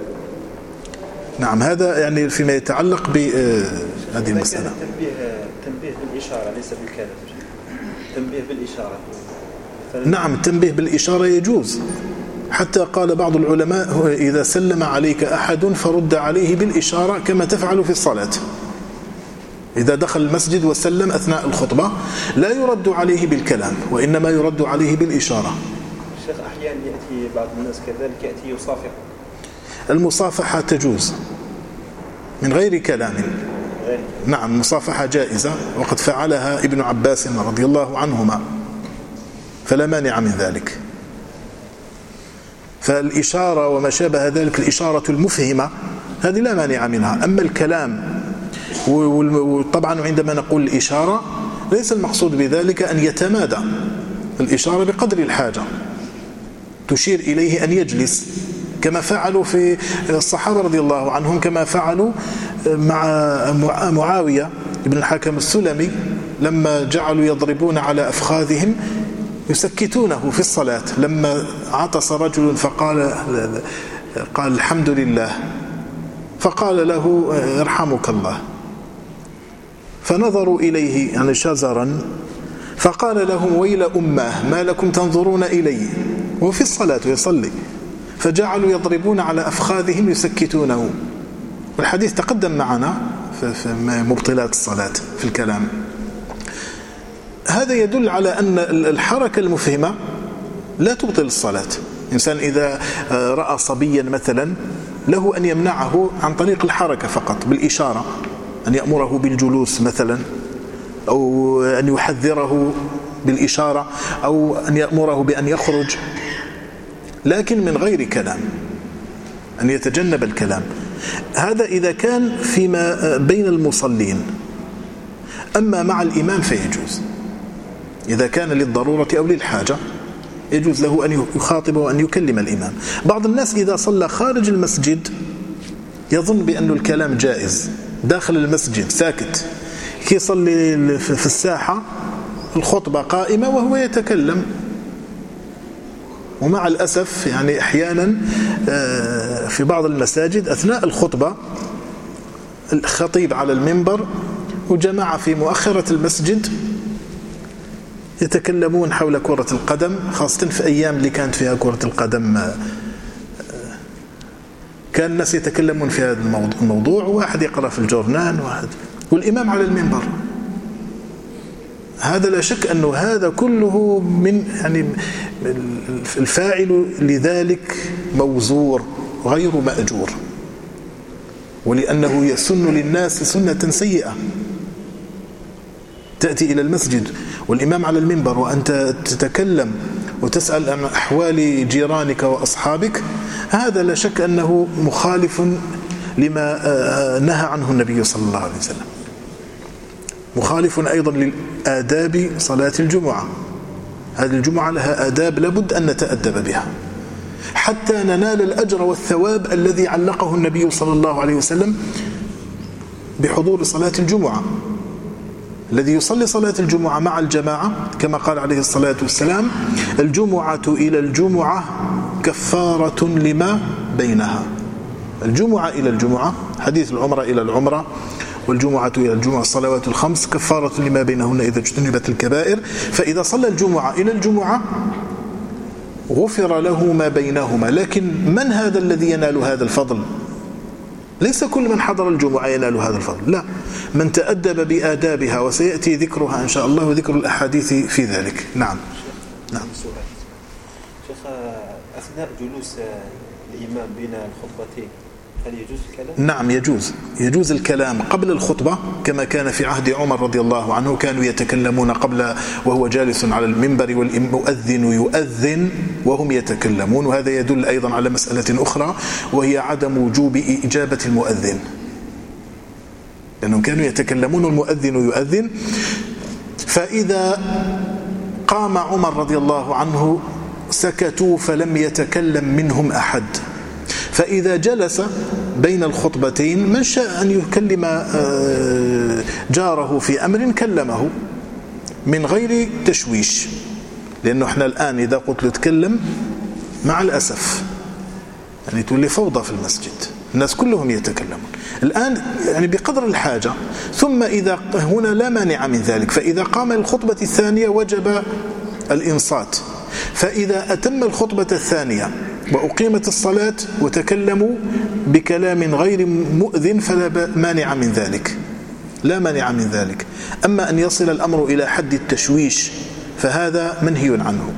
S1: نعم، هذا يعني فيما يتعلق بهذه المسألة.
S3: تنبيه بالإشارة ليس بالكلام، تنبيه بالإشارة.
S1: نعم، التنبيه بالإشارة يجوز، حتى قال بعض العلماء إذا سلم عليك أحد فرد عليه بالإشارة كما تفعل في الصلاة. إذا دخل المسجد وسلم أثناء الخطبة لا يرد عليه بالكلام، وإنما يرد عليه بالإشارة.
S3: الشيخ أحيانا يأتي بعض الناس كذلك يأتي يصافح.
S1: المصافحة تجوز من غير كلام. نعم، المصافحة جائزة، وقد فعلها ابن عباس رضي الله عنهما، فلا مانع من ذلك. فالإشارة وما شابه ذلك، الإشارة المفهمة هذه لا مانع منها. أما الكلام، وطبعا عندما نقول الإشارة ليس المقصود بذلك أن يتمادى، الإشارة بقدر الحاجة، تشير إليه أن يجلس كما فعلوا في الصحابة رضي الله عنهم، كما فعلوا مع معاوية بن الحكم السلمي لما جعلوا يضربون على أفخاذهم يسكتونه في الصلاة. لما عطس رجل فقال الحمد لله، فقال له يرحمك الله، فنظروا إليه يعني شزرا، فقال لهم ويل أمه ما لكم تنظرون إلي وفي الصلاة يصلي، فجعلوا يضربون على أفخاذهم يسكتونه. والحديث تقدم معنا في مبطلات الصلاة في الكلام. هذا يدل على أن الحركة المفهمة لا تبطل الصلاة. إنسان إذا رأى صبيا مثلا له أن يمنعه عن طريق الحركة فقط بالإشارة، أن يأمره بالجلوس مثلا، أو أن يحذره بالإشارة، أو أن يأمره بأن يخرج، لكن من غير كلام، أن يتجنب الكلام. هذا إذا كان فيما بين المصلين. أما مع الإمام فيجوز، إذا كان للضرورة أو للحاجة يجوز له أن يخاطب وأن يكلم الإمام. بعض الناس إذا صلى خارج المسجد يظن بأن الكلام جائز، داخل المسجد ساكت، كي يصلي في الساحة الخطبة قائمة وهو يتكلم. ومع الأسف يعني أحيانا في بعض المساجد أثناء الخطبة الخطيب على المنبر وجماعة في مؤخرة المسجد يتكلمون حول كرة القدم، خاصة في أيام اللي كانت فيها كرة القدم كان الناس يتكلمون في هذا الموضوع، واحد يقرأ في الجورنال والإمام على المنبر. هذا لا شك أنه هذا كله من يعني الفاعل لذلك موزور غير مأجور، ولأنه يسن للناس سنة سيئة. تأتي إلى المسجد والإمام على المنبر وأنت تتكلم وتسأل عن أحوال جيرانك وأصحابك، هذا لا شك أنه مخالف لما نهى عنه النبي صلى الله عليه وسلم، مخالف أيضا للآداب صلاة الجمعة. هذه الجمعة لها آداب لابد أن نتأدب بها حتى ننال الأجر والثواب الذي علقه النبي صلى الله عليه وسلم بحضور صلاة الجمعة. الذي يصلي صلاة الجمعة مع الجماعة كما قال عليه الصلاة والسلام: الجمعة إلى الجمعة كفارة لما بينها. الجمعة إلى الجمعة، حديث العمرة إلى العمرة، والجمعة إلى الجمعة الصلوات الخمس كفارة لما بينهن إذا اجتنبت الكبائر. فإذا صلى الجمعة إلى الجمعة غفر له ما بينهما. لكن من هذا الذي ينال هذا الفضل؟ ليس كل من حضر الجمعة ينال هذا الفضل، لا، من تأدب بآدابها، وسيأتي ذكرها إن شاء الله وذكر الأحاديث في ذلك. نعم.
S3: شيخ، أثناء جلوس الإمام بين الخطبتين هل يجوز الكلام؟
S1: نعم، يجوز الكلام قبل الخطبة، كما كان في عهد عمر رضي الله عنه، كانوا يتكلمون قبل وهو جالس على المنبر والمؤذن يؤذن وهم يتكلمون. وهذا يدل أيضا على مسألة أخرى، وهي عدم وجوب إجابة المؤذن، لأنهم كانوا يتكلمون والمؤذن يؤذن. فإذا قام عمر رضي الله عنه سكتوا فلم يتكلم منهم أحد. فإذا جلس بين الخطبتين من شاء أن يكلم جاره في أمر كلمه من غير تشويش، لأنه احنا الآن إذا قلت له تكلم مع الأسف يعني تولي فوضى في المسجد، الناس كلهم يتكلمون الآن يعني بقدر الحاجة. ثم إذا هنا لا مانع من ذلك، فإذا قام الخطبة الثانية وجب الإنصات. فإذا أتم الخطبة الثانية وأقيمت الصلاة وتكلموا بكلام غير مؤذن فلا مانع من ذلك، لا مانع من ذلك. أما أن يصل الأمر إلى حد التشويش فهذا منهي عنه.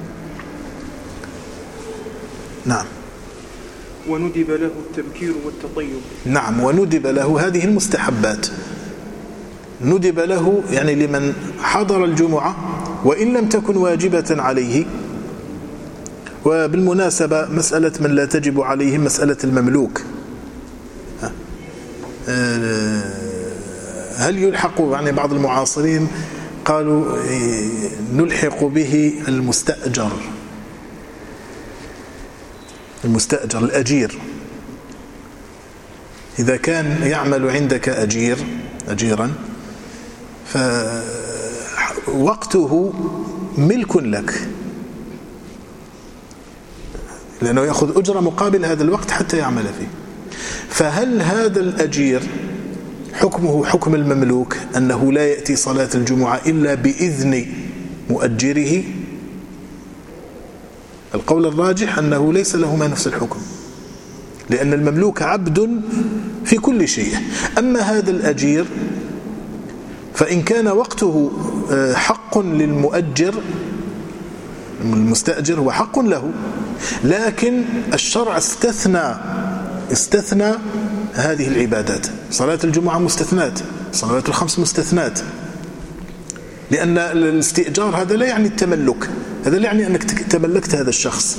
S1: نعم.
S2: وندب له التبكير والتطيب.
S1: نعم، وندب له هذه المستحبات. ندب له يعني لمن حضر الجمعة وإن لم تكن واجبة عليه. وبالمناسبة مسألة من لا تجب عليهم مسألة المملوك، هل يلحق يعني بعض المعاصرين قالوا نلحق به المستأجر الأجير. إذا كان يعمل عندك أجيرا فوقته ملك لك، لأنه يأخذ أجرة مقابل هذا الوقت حتى يعمل فيه. فهل هذا الأجير حكمه حكم المملوك، أنه لا يأتي صلاة الجمعة إلا بإذن مؤجره؟ القول الراجح أنه ليس لهما نفس الحكم، لأن المملوك عبد في كل شيء. أما هذا الأجير فإن كان وقته حق للمؤجر المستأجر هو حق له، لكن الشرع استثنى هذه العبادات. صلاة الجمعة مستثنات، صلوات الخمس مستثنات، لأن الاستئجار هذا لا يعني التملك، هذا لا يعني أنك تملكت هذا الشخص،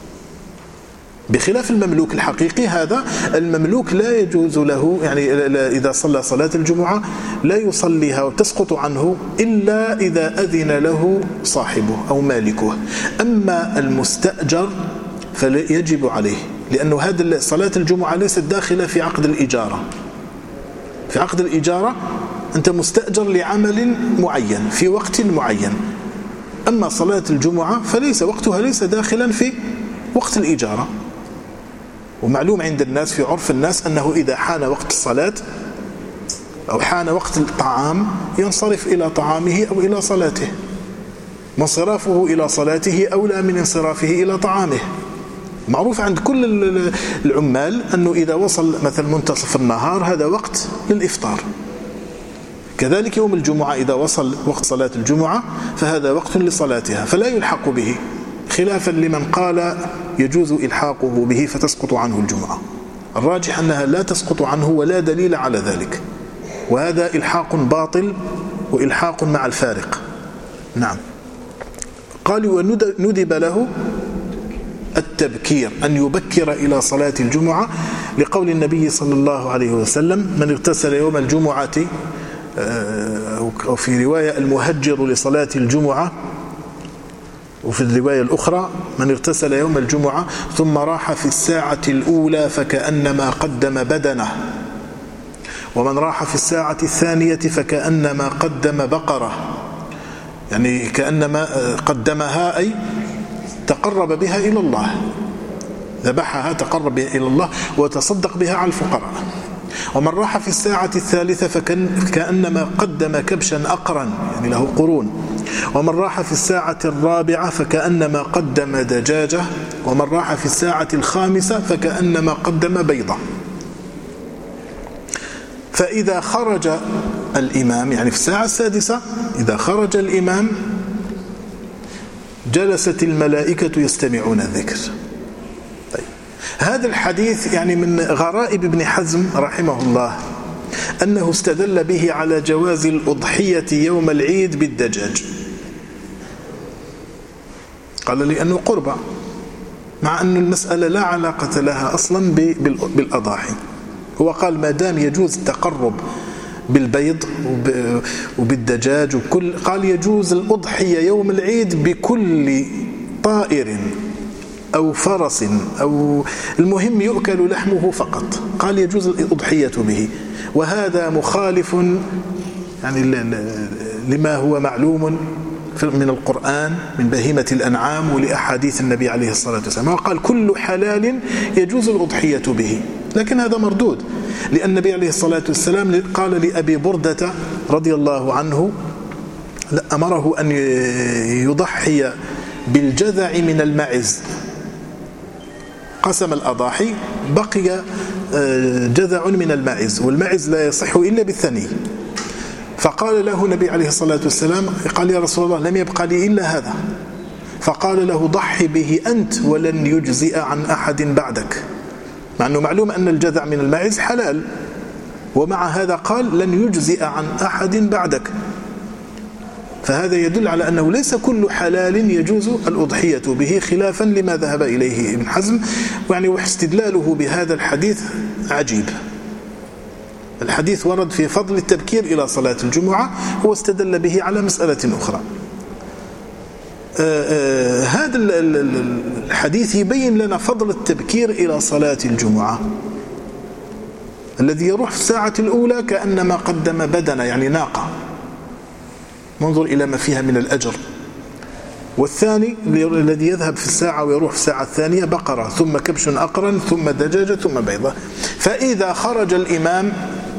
S1: بخلاف المملوك الحقيقي. هذا المملوك لا يجوز له يعني إذا صلى صلاة الجمعة لا يصليها وتسقط عنه إلا إذا أذن له صاحبه أو مالكه. أما المستأجر فيجب عليه، لأنه هذا صلاة الجمعة ليست داخلة في عقد الإجارة. في عقد الإجارة أنت مستأجر لعمل معين في وقت معين، أما صلاة الجمعة فليس وقتها ليس داخلا في وقت الإجارة. ومعلوم عند الناس في عرف الناس أنه إذا حان وقت الصلاة أو حان وقت الطعام ينصرف إلى طعامه أو إلى صلاته، وانصرافه إلى صلاته أولى من انصرافه إلى طعامه. معروف عند كل العمال أنه إذا وصل مثل منتصف النهار هذا وقت للإفطار. كذلك يوم الجمعة إذا وصل وقت صلاة الجمعة فهذا وقت لصلاتها، فلا يلحق به، خلافا لمن قال يجوز إلحاقه به فتسقط عنه الجمعة. الراجح أنها لا تسقط عنه ولا دليل على ذلك، وهذا إلحاق باطل وإلحاق مع الفارق. نعم. قالوا وندب له التبكير، أن يبكر إلى صلاة الجمعة، لقول النبي صلى الله عليه وسلم من اغتسل يوم الجمعة، أو في رواية المهجر لصلاة الجمعة، وفي الرواية الأخرى من اغتسل يوم الجمعة ثم راح في الساعة الأولى فكأنما قدم بدنه. ومن راح في الساعة الثانية فكأنما قدم بقرة، يعني كأنما قدمها أي تقرب بها إلى الله، ذبحها تقرب بها إلى الله وتصدق بها على الفقراء. ومن راح في الساعة الثالثة فكأنما قدم كبشا أقرا، يعني له قرون. ومن راح في الساعة الرابعة فكأنما قدم دجاجة. ومن راح في الساعة الخامسة فكأنما قدم بيضة. فإذا خرج الإمام، يعني في الساعة السادسة إذا خرج الإمام جلست الملائكة يستمعون الذكر. طيب. هذا الحديث يعني من غرائب ابن حزم رحمه الله أنه استدل به على جواز الأضحية يوم العيد بالدجاج، قال لأنه قربة، مع أن المسألة لا علاقة لها أصلا بالأضاحي. هو قال ما دام يجوز التقرب بالبيض وبالدجاج وكل، قال يجوز الأضحية يوم العيد بكل طائر أو فرس أو المهم يؤكل لحمه فقط، قال يجوز الأضحية به. وهذا مخالف يعني لما هو معلوم من القرآن من بهيمة الأنعام ولأحاديث النبي عليه الصلاة والسلام. وقال كل حلال يجوز الأضحية به، لكن هذا مردود، لأن النبي عليه الصلاة والسلام قال لأبي بردة رضي الله عنه أمره أن يضحي بالجذع من المعز، قسم الأضاحي بقي جذع من المعز، والمعز لا يصح إلا بالثني. فقال له النبي عليه الصلاة والسلام، قال يا رسول الله لم يبقى لي إلا هذا، فقال له ضحي به أنت ولن يجزئ عن أحد بعدك، مع أنه معلوم أن الجذع من الماعز حلال، ومع هذا قال لن يجزئ عن أحد بعدك. فهذا يدل على أنه ليس كل حلال يجوز الأضحية به، خلافا لما ذهب إليه ابن حزم، واستدلاله بهذا الحديث عجيب. الحديث ورد في فضل التبكير إلى صلاة الجمعة، هو استدل به على مسألة أخرى. هذا الحديث يبين لنا فضل التبكير إلى صلاة الجمعة. الذي يروح في الساعة الأولى كأنما قدم بدنة، يعني ناقة، منظر إلى ما فيها من الأجر. والثاني الذي يذهب في الساعة ويروح في الساعة الثانية بقرة، ثم كبش أقرن، ثم دجاجة، ثم بيضة. فإذا خرج الإمام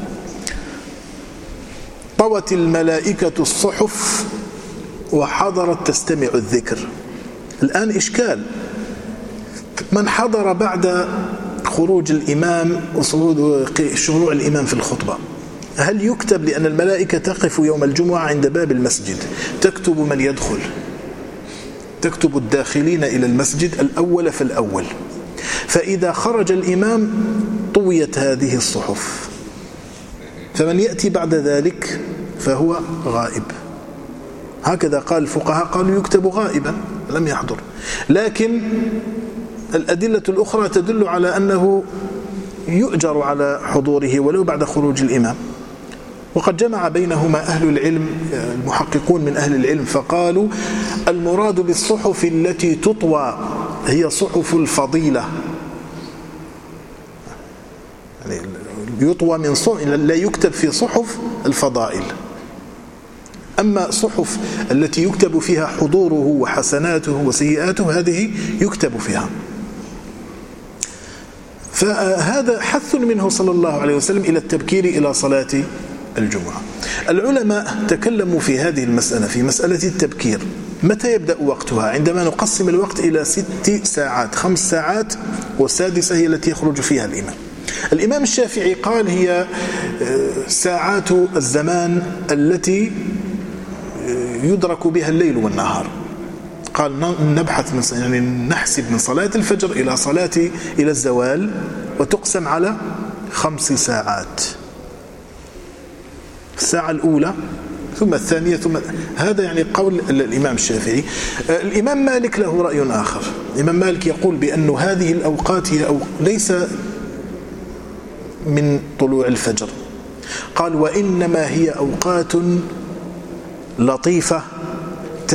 S1: طوت الملائكة الصحف وحضرت تستمع الذكر. الآن إشكال، من حضر بعد خروج الإمام وشروع الإمام في الخطبة، هل يكتب؟ لأن الملائكة تقف يوم الجمعة عند باب المسجد تكتب من يدخل، تكتب الداخلين إلى المسجد الأول فالأول. فإذا خرج الإمام طويت هذه الصحف، فمن يأتي بعد ذلك فهو غائب. هكذا قال الفقهاء، قالوا يكتب غائبا لم يحضر. لكن الأدلة الأخرى تدل على أنه يؤجر على حضوره ولو بعد خروج الإمام. وقد جمع بينهما أهل العلم، المحققون من أهل العلم، فقالوا المراد بالصحف التي تطوى هي صحف الفضيلة، يعني يطوى من صحف، لا يكتب في صحف الفضائل. أما صحف التي يكتب فيها حضوره وحسناته وسيئاته هذه يكتب فيها. فهذا حث منه صلى الله عليه وسلم إلى التبكير إلى صلاة الجمعة. العلماء تكلموا في هذه المسألة، في مسألة التبكير، متى يبدأ وقتها؟ عندما نقسم الوقت إلى 6 ساعات، 5 ساعات والسادسة هي التي يخرج فيها الإمام. الإمام الشافعي قال هي ساعات الزمان التي يدرك بها الليل والنهار. قال نبحث يعني نحسب من صلاة الفجر إلى الزوال، وتقسم على 5 ساعات، الساعة الأولى ثم الثانية ثم، هذا يعني قول الإمام الشافعي. الإمام مالك له رأي آخر. الإمام مالك يقول بأن هذه الأوقات هي ليس من طلوع الفجر، قال وإنما هي أوقات لطيفة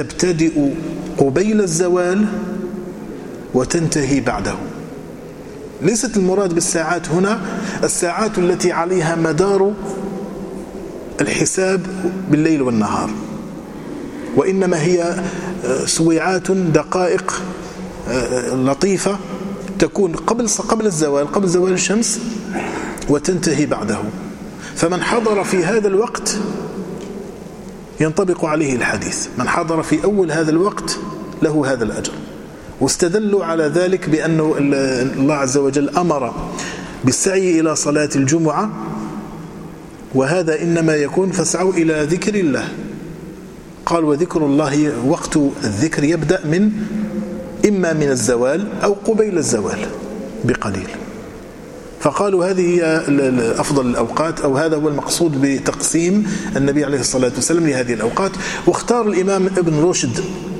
S1: تبتدئ قبيل الزوال وتنتهي بعده. ليست المراد بالساعات هنا الساعات التي عليها مدار الحساب بالليل والنهار، وإنما هي سويعات دقائق لطيفة تكون قبل زوال الشمس وتنتهي بعده. فمن حضر في هذا الوقت ينطبق عليه الحديث، من حضر في أول هذا الوقت له هذا الأجر. واستدلوا على ذلك بأن الله عز وجل أمر بالسعي إلى صلاة الجمعة، وهذا إنما يكون فاسعوا إلى ذكر الله. قال وذكر الله وقت الذكر يبدأ إما من الزوال أو قبيل الزوال بقليل. فقالوا هذه هي أفضل الأوقات، أو هذا هو المقصود بتقسيم النبي عليه الصلاة والسلام لهذه الأوقات. واختار الإمام ابن رشد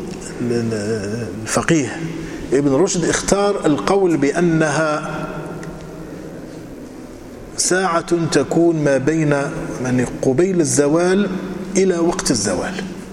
S1: الفقيه ابن رشد اختار القول بأنها ساعة تكون ما بين قبيل الزوال إلى وقت الزوال،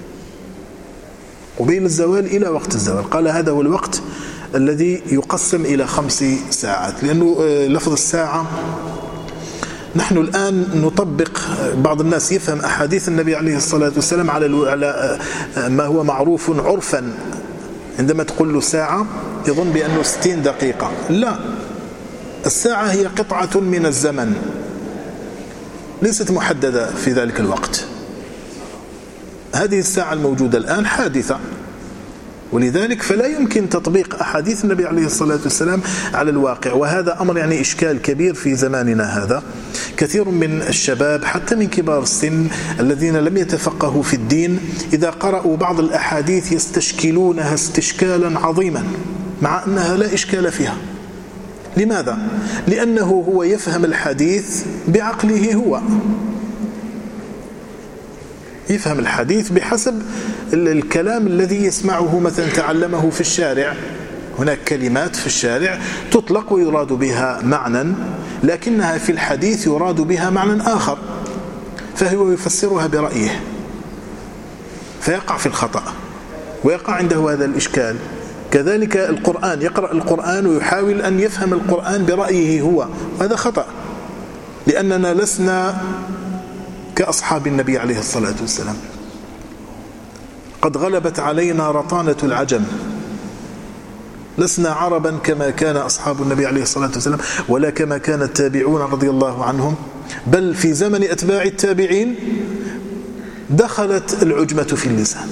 S1: قبيل الزوال إلى وقت الزوال. قال هذا هو الوقت الذي يقسم إلى 5 ساعات، لأنه لفظ الساعة نحن الآن نطبق، بعض الناس يفهم أحاديث النبي عليه الصلاة والسلام على ما هو معروف عرفا. عندما تقول له ساعة يظن بأنه 60 دقيقة. لا، الساعة هي قطعة من الزمن ليست محددة في ذلك الوقت. هذه الساعة الموجودة الآن حادثة، ولذلك فلا يمكن تطبيق أحاديث النبي عليه الصلاة والسلام على الواقع. وهذا أمر يعني إشكال كبير في زماننا هذا. كثير من الشباب حتى من كبار السن الذين لم يتفقهوا في الدين إذا قرأوا بعض الأحاديث يستشكلونها استشكالا عظيما مع أنها لا إشكال فيها. لماذا؟ لأنه هو يفهم الحديث بعقله، هو يفهم الحديث بحسب الكلام الذي يسمعه، مثلا تعلمه في الشارع. هناك كلمات في الشارع تطلق ويراد بها معنى، لكنها في الحديث يراد بها معنى آخر، فهو يفسرها برأيه فيقع في الخطأ ويقع عنده هذا الإشكال. كذلك القرآن، يقرأ القرآن ويحاول أن يفهم القرآن برأيه هو، هذا خطأ، لأننا لسنا كأصحاب النبي عليه الصلاة والسلام. قد غلبت علينا رطانة العجم، لسنا عربا كما كان أصحاب النبي عليه الصلاة والسلام، ولا كما كان التابعون رضي الله عنهم، بل في زمن أتباع التابعين دخلت العجمة في اللسان.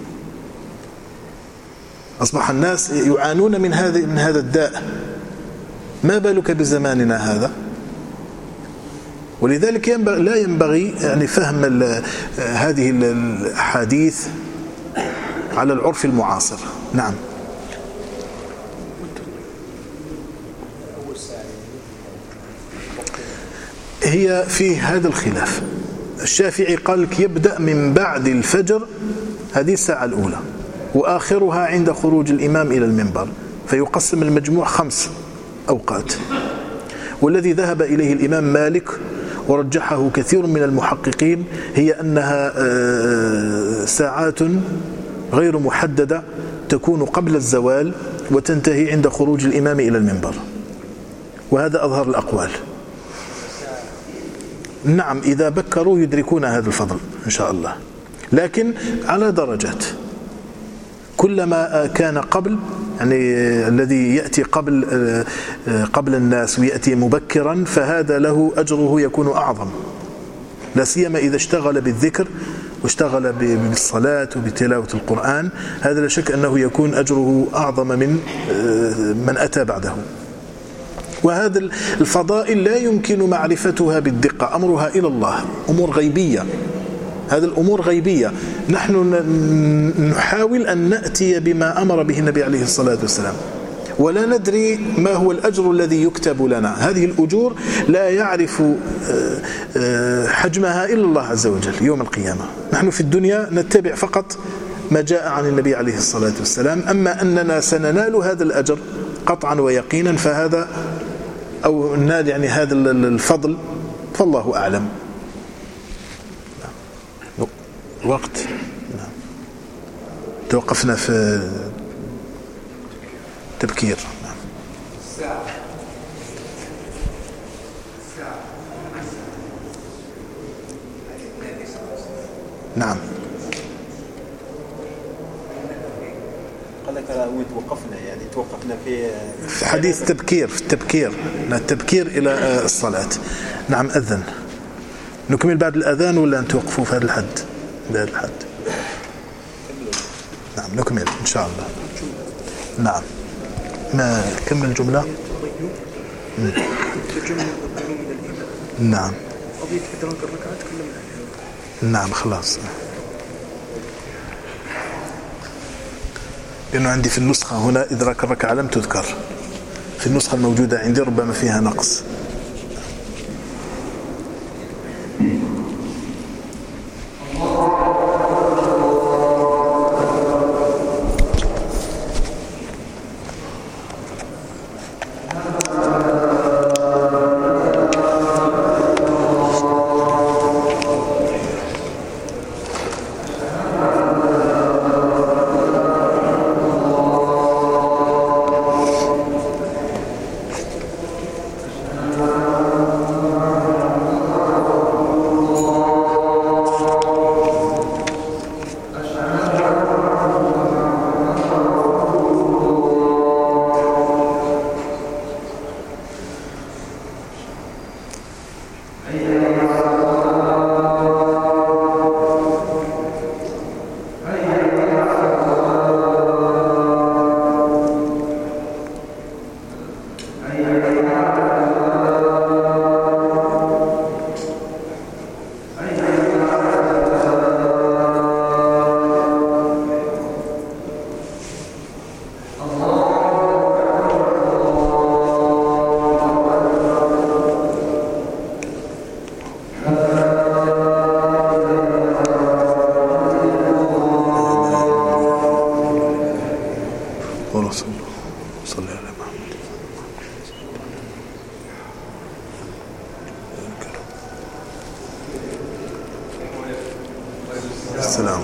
S1: أصبح الناس يعانون من هذا الداء، ما بالك بزماننا هذا. ولذلك لا ينبغي يعني فهم هذه الأحاديث على العرف المعاصر. نعم. هي في هذا الخلاف. الشافعي قال لك يبدأ من بعد الفجر، هذه الساعة الأولى، وآخرها عند خروج الإمام إلى المنبر، فيقسم المجموع 5 أوقات. والذي ذهب إليه الإمام مالك ورجحه كثير من المحققين هي أنها ساعات غير محددة تكون قبل الزوال وتنتهي عند خروج الإمام إلى المنبر، وهذا أظهر الأقوال. نعم، إذا بكروا يدركون هذا الفضل إن شاء الله، لكن على درجات. كلما كان قبل، يعني الذي يأتي قبل الناس ويأتي مبكرا، فهذا له أجره يكون أعظم، لا سيما إذا اشتغل بالذكر واشتغل بالصلاة وبتلاوة القرآن. هذا لا شك أنه يكون أجره أعظم من أتى بعده. وهذا الفضائل لا يمكن معرفتها بالدقة، أمرها إلى الله، أمور غيبية. هذه الأمور غيبية، نحن نحاول أن نأتي بما أمر به النبي عليه الصلاة والسلام، ولا ندري ما هو الأجر الذي يكتب لنا. هذه الأجور لا يعرف حجمها إلا الله عز وجل يوم القيامة. نحن في الدنيا نتبع فقط ما جاء عن النبي عليه الصلاة والسلام، أما أننا سننال هذا الأجر قطعا ويقينا، فهذا أو نال يعني هذا الفضل فالله أعلم. وقت توقفنا في تبكير. نعم.
S3: قال لك وين توقفنا، يعني توقفنا
S1: في حديث تبكير، في التبكير، لا التبكير إلى الصلاة. نعم. أذن نكمل بعد الأذان ولا نتوقفوا في هذا الحد؟ بهذا الحد نعم نكمل إن شاء الله. نعم. ما كمل الجملة. نعم.
S2: قضية إدراك الركعات تكلمنا عنها.
S1: نعم خلاص. لأنه عندي في النسخة هنا إدراك الركعة لم تذكر، في النسخة الموجودة عندي ربما فيها نقص. السلام.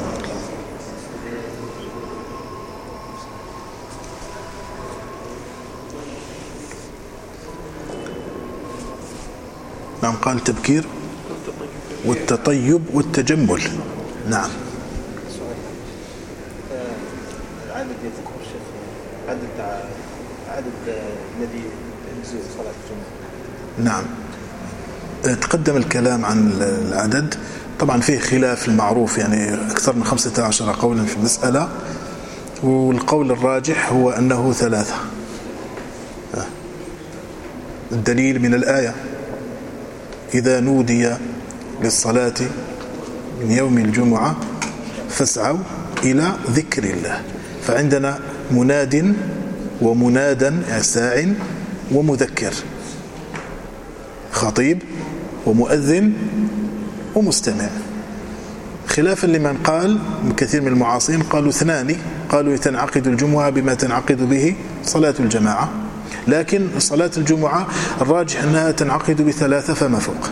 S1: نعم. قال التبكير والتطيب والتجمل. نعم.
S3: العدد يذكر الشيخ عدد الذي يجزئ صلاة الجمعة.
S1: نعم. تقدم الكلام عن العدد، طبعا فيه خلاف المعروف، يعني أكثر من 15 قولا في المسألة، والقول الراجح هو أنه 3. الدليل من الآية: إذا نودي للصلاة من يوم الجمعة فاسعوا إلى ذكر الله. فعندنا مناد ومنادا، يعني ساع ومذكر، خطيب ومؤذن ومستمع، خلافا لمن قال كثير من المعاصرين قالوا 2، قالوا تنعقد الجمعة بما تنعقد به صلاة الجماعة، لكن صلاة الجمعة الراجح أنها تنعقد ب3 فما فوق.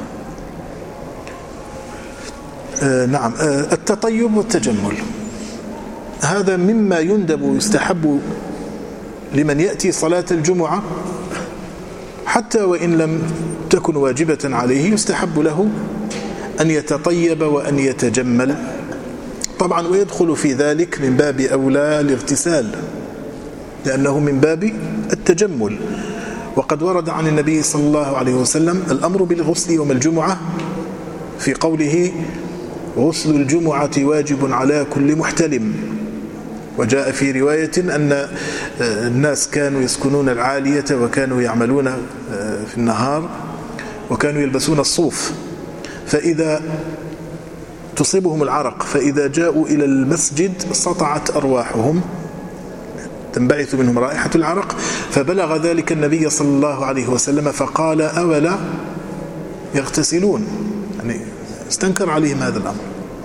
S1: نعم. التطيب والتجمل هذا مما يندب ويستحب لمن يأتي صلاة الجمعة، حتى وإن لم تكن واجبة عليه يستحب له أن يتطيب وأن يتجمل طبعا، ويدخل في ذلك من باب أولى الاغتسال، لأنه من باب التجمل. وقد ورد عن النبي صلى الله عليه وسلم الأمر بالغسل يوم الجمعة في قوله: غسل الجمعة واجب على كل محتلم. وجاء في رواية أن الناس كانوا يسكنون العالية وكانوا يعملون في النهار وكانوا يلبسون الصوف، فإذا تصيبهم العرق فإذا جاءوا إلى المسجد سطعت أرواحهم، تنبعث منهم رائحة العرق، فبلغ ذلك النبي صلى الله عليه وسلم فقال: أولا يغتسلون، يعني استنكر عليهم هذا الأمر.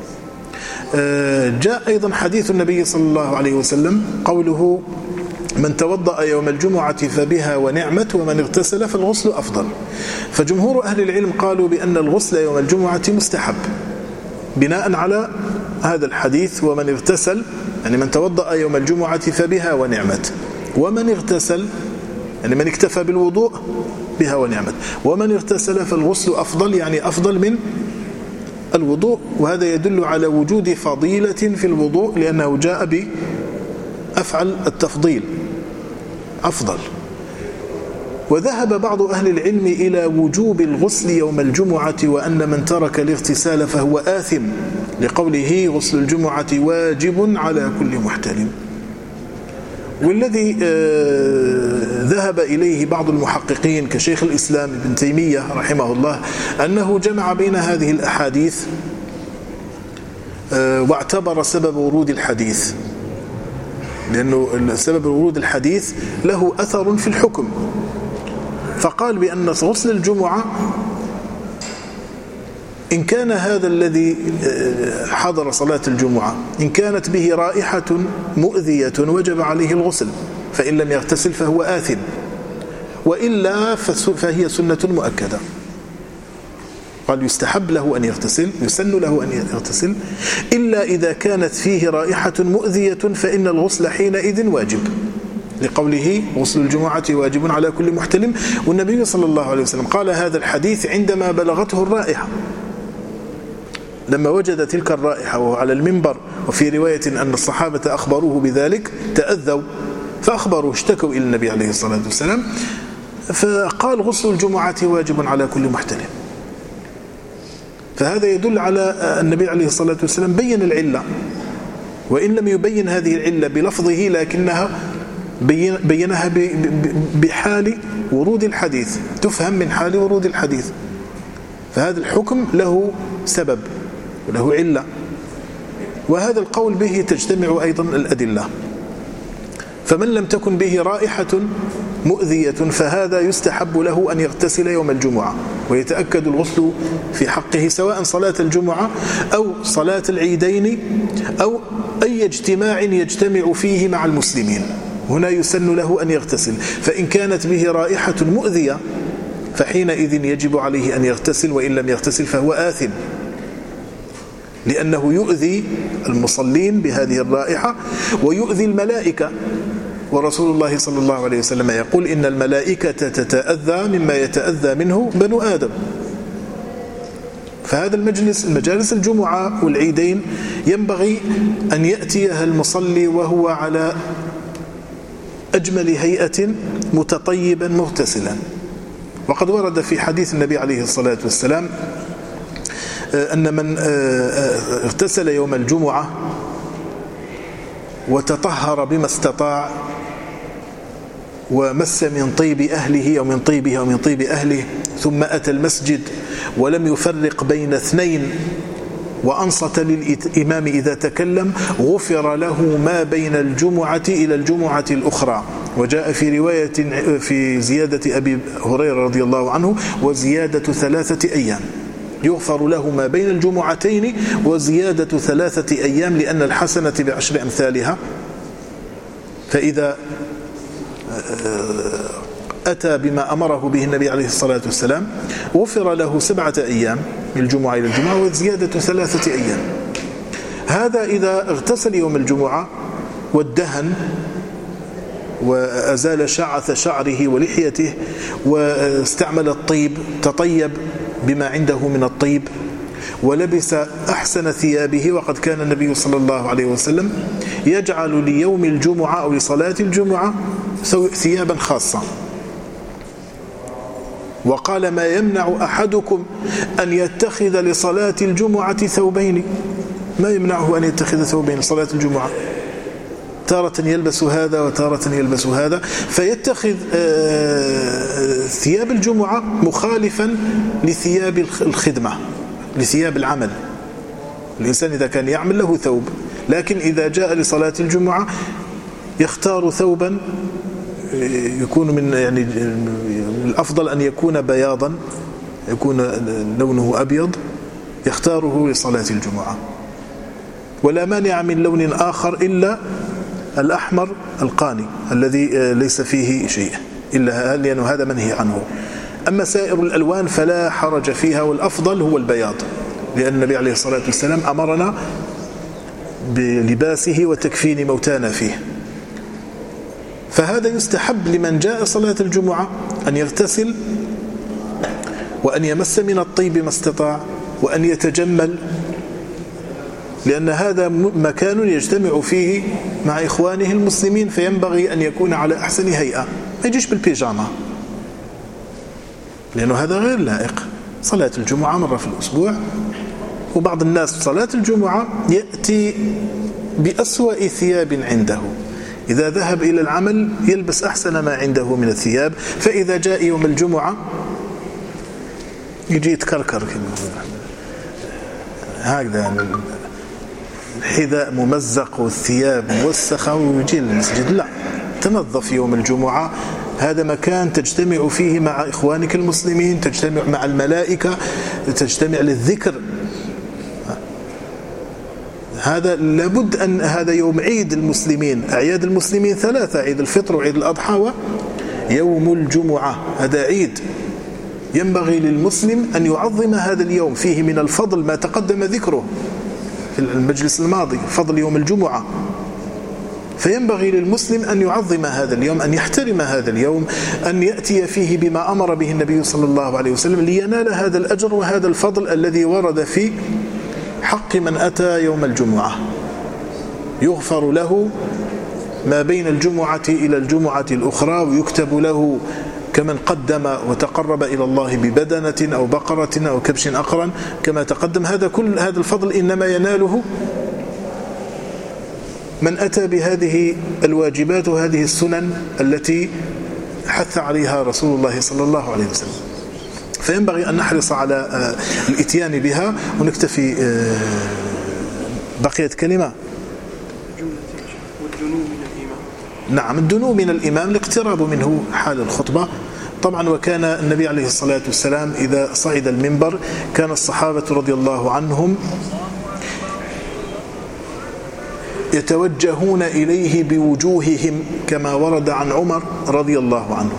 S1: جاء أيضا حديث النبي صلى الله عليه وسلم قوله: من توضأ يوم الجمعة فبها ونعمت ومن اغتسل فالغسل أفضل. فجمهور أهل العلم قالوا بأن الغسل يوم الجمعة مستحب بناء على هذا الحديث: ومن اغتسل، يعني من توضأ يوم الجمعة فبها ونعمت، ومن اغتسل يعني من اكتفى بالوضوء بها ونعمت، ومن اغتسل فالغسل أفضل، يعني أفضل من الوضوء، وهذا يدل على وجود فضيلة في الوضوء لأنه جاء بأفعل التفضيل أفضل. وذهب بعض أهل العلم إلى وجوب الغسل يوم الجمعة، وأن من ترك الاغتسال فهو آثم، لقوله غسل الجمعة واجب على كل محتلم. والذي ذهب إليه بعض المحققين كشيخ الإسلام ابن تيمية رحمه الله أنه جمع بين هذه الأحاديث واعتبر سبب ورود الحديث، لأنه سبب ورود الحديث له أثر في الحكم، فقال بأن غسل الجمعة إن كان هذا الذي حضر صلاة الجمعة إن كانت به رائحة مؤذية وجب عليه الغسل، فإن لم يغتسل فهو آثم، وإلا فهي سنة مؤكدة. قال يستحب له أن يغتسل، يسن له أن يغتسل، إلا إذا كانت فيه رائحة مؤذية فإن الغسل حينئذ واجب، لقوله غسل الجمعة واجب على كل محتلم. والنبي صلى الله عليه وسلم قال هذا الحديث عندما بلغته الرائحة، لما وجد تلك الرائحة وهو على المنبر، وفي رواية أن الصحابة أخبروه بذلك تأذوا فأخبروا اشتكوا إلى النبي عليه الصلاة والسلام، فقال غسل الجمعة واجب على كل محتلم. فهذا يدل على النبي عليه الصلاة والسلام بين العلة، وإن لم يبين هذه العلة بلفظه لكنها بينها بحال ورود الحديث، تفهم من حال ورود الحديث. فهذا الحكم له سبب وله علة، وهذا القول به تجتمع أيضا الأدلة. فمن لم تكن به رائحة مؤذية فهذا يستحب له أن يغتسل يوم الجمعة ويتأكد الغسل في حقه، سواء صلاة الجمعة أو صلاة العيدين أو أي اجتماع يجتمع فيه مع المسلمين، هنا يسن له أن يغتسل. فإن كانت به رائحة مؤذية فحينئذ يجب عليه أن يغتسل، وإن لم يغتسل فهو آثم، لأنه يؤذي المصلين بهذه الرائحة ويؤذي الملائكة. ورسول الله صلى الله عليه وسلم يقول إن الملائكة تتأذى مما يتأذى منه بنو آدم. فهذا المجالس الجمعة والعيدين ينبغي أن يأتيها المصلي وهو على أجمل هيئة متطيبا مغتسلا. وقد ورد في حديث النبي عليه الصلاة والسلام أن من اغتسل يوم الجمعة وتطهر بما استطاع ومس من طيب أهله أو من طيبه أو من طيب أهله ثم أتى المسجد ولم يفرق بين اثنين وأنصت للإمام إذا تكلم غفر له ما بين الجمعة إلى الجمعة الأخرى. وجاء في رواية في زيادة أبي هريرة رضي الله عنه وزيادة 3 أيام، يغفر له ما بين الجمعتين وزيادة 3 أيام، لأن الحسنة ب10 أمثالها. فإذا أتى بما أمره به النبي عليه الصلاة والسلام غفر له 7 أيام من الجمعة إلى الجمعة وزيادة 3 أيام. هذا إذا اغتسل يوم الجمعة وادهن وأزال شعث شعره ولحيته واستعمل الطيب، تطيب بما عنده من الطيب ولبس أحسن ثيابه. وقد كان النبي صلى الله عليه وسلم يجعل ليوم الجمعة أو لصلاة الجمعة ثيابا خاصة، وقال ما يمنع أحدكم أن يتخذ لصلاة الجمعة ثوبين، ما يمنعه أن يتخذ ثوبين لصلاة الجمعة، تارة يلبس هذا وتارة يلبس هذا، فيتخذ ثياب الجمعة مخالفا لثياب الخدمة، لثياب العمل. الإنسان إذا كان يعمل له ثوب، لكن إذا جاء لصلاة الجمعة يختار ثوبا يكون من يعني الأفضل أن يكون بياضا، يكون لونه أبيض، يختاره لصلاة الجمعة. ولا مانع من لون آخر إلا الأحمر القاني الذي ليس فيه شيء إلا لأنه هذا منهي عنه. أما سائر الألوان فلا حرج فيها، والأفضل هو البياض، لأن النبي عليه الصلاة والسلام أمرنا بلباسه وتكفين موتانا فيه. فهذا يستحب لمن جاء صلاة الجمعة أن يغتسل وأن يمس من الطيب ما استطاع وأن يتجمل، لأن هذا مكان يجتمع فيه مع إخوانه المسلمين، فينبغي أن يكون على أحسن هيئة، ما يجيش بالبيجامة، لأنه هذا غير لائق. صلاة الجمعة مرة في الأسبوع، وبعض الناس صلاة الجمعة يأتي بأسوأ ثياب عنده، إذا ذهب إلى العمل يلبس أحسن ما عنده من الثياب، فإذا جاء يوم الجمعة يجي يتكركر هكذا، الحذاء ممزق والثياب موسخة ويجي للمسجد. لا، تنظف يوم الجمعة، هذا مكان تجتمع فيه مع إخوانك المسلمين، تجتمع مع الملائكة، تجتمع للذكر. هذا لابد أن هذا يوم عيد المسلمين، أعياد المسلمين ثلاثة: عيد الفطر وعيد الأضحى ويوم الجمعة، هذا عيد. ينبغي للمسلم أن يعظم هذا اليوم، فيه من الفضل ما تقدم ذكره في المجلس الماضي، فضل يوم الجمعة. فينبغي للمسلم أن يعظم هذا اليوم، أن يحترم هذا اليوم، أن يأتي فيه بما أمر به النبي صلى الله عليه وسلم لينال هذا الأجر وهذا الفضل الذي ورد في حق من أتى يوم الجمعة. يغفر له ما بين الجمعة إلى الجمعة الأخرى، ويكتب له كمن قدم وتقرب إلى الله ببدنة أو بقرة أو كبش أقرن كما تقدم. كل هذا الفضل إنما يناله من أتى بهذه الواجبات وهذه السنن التي حث عليها رسول الله صلى الله عليه وسلم. فينبغي أن نحرص على الاتيان بها. ونكتفي بقية كلمة.
S2: والدنو من الإمام.
S1: نعم، الدنو من الإمام، الاقتراب منه حال الخطبة. طبعا وكان النبي عليه الصلاة والسلام إذا صعد المنبر كان الصحابة رضي الله عنهم يتوجهون إليه بوجوههم كما ورد عن عمر رضي الله عنه.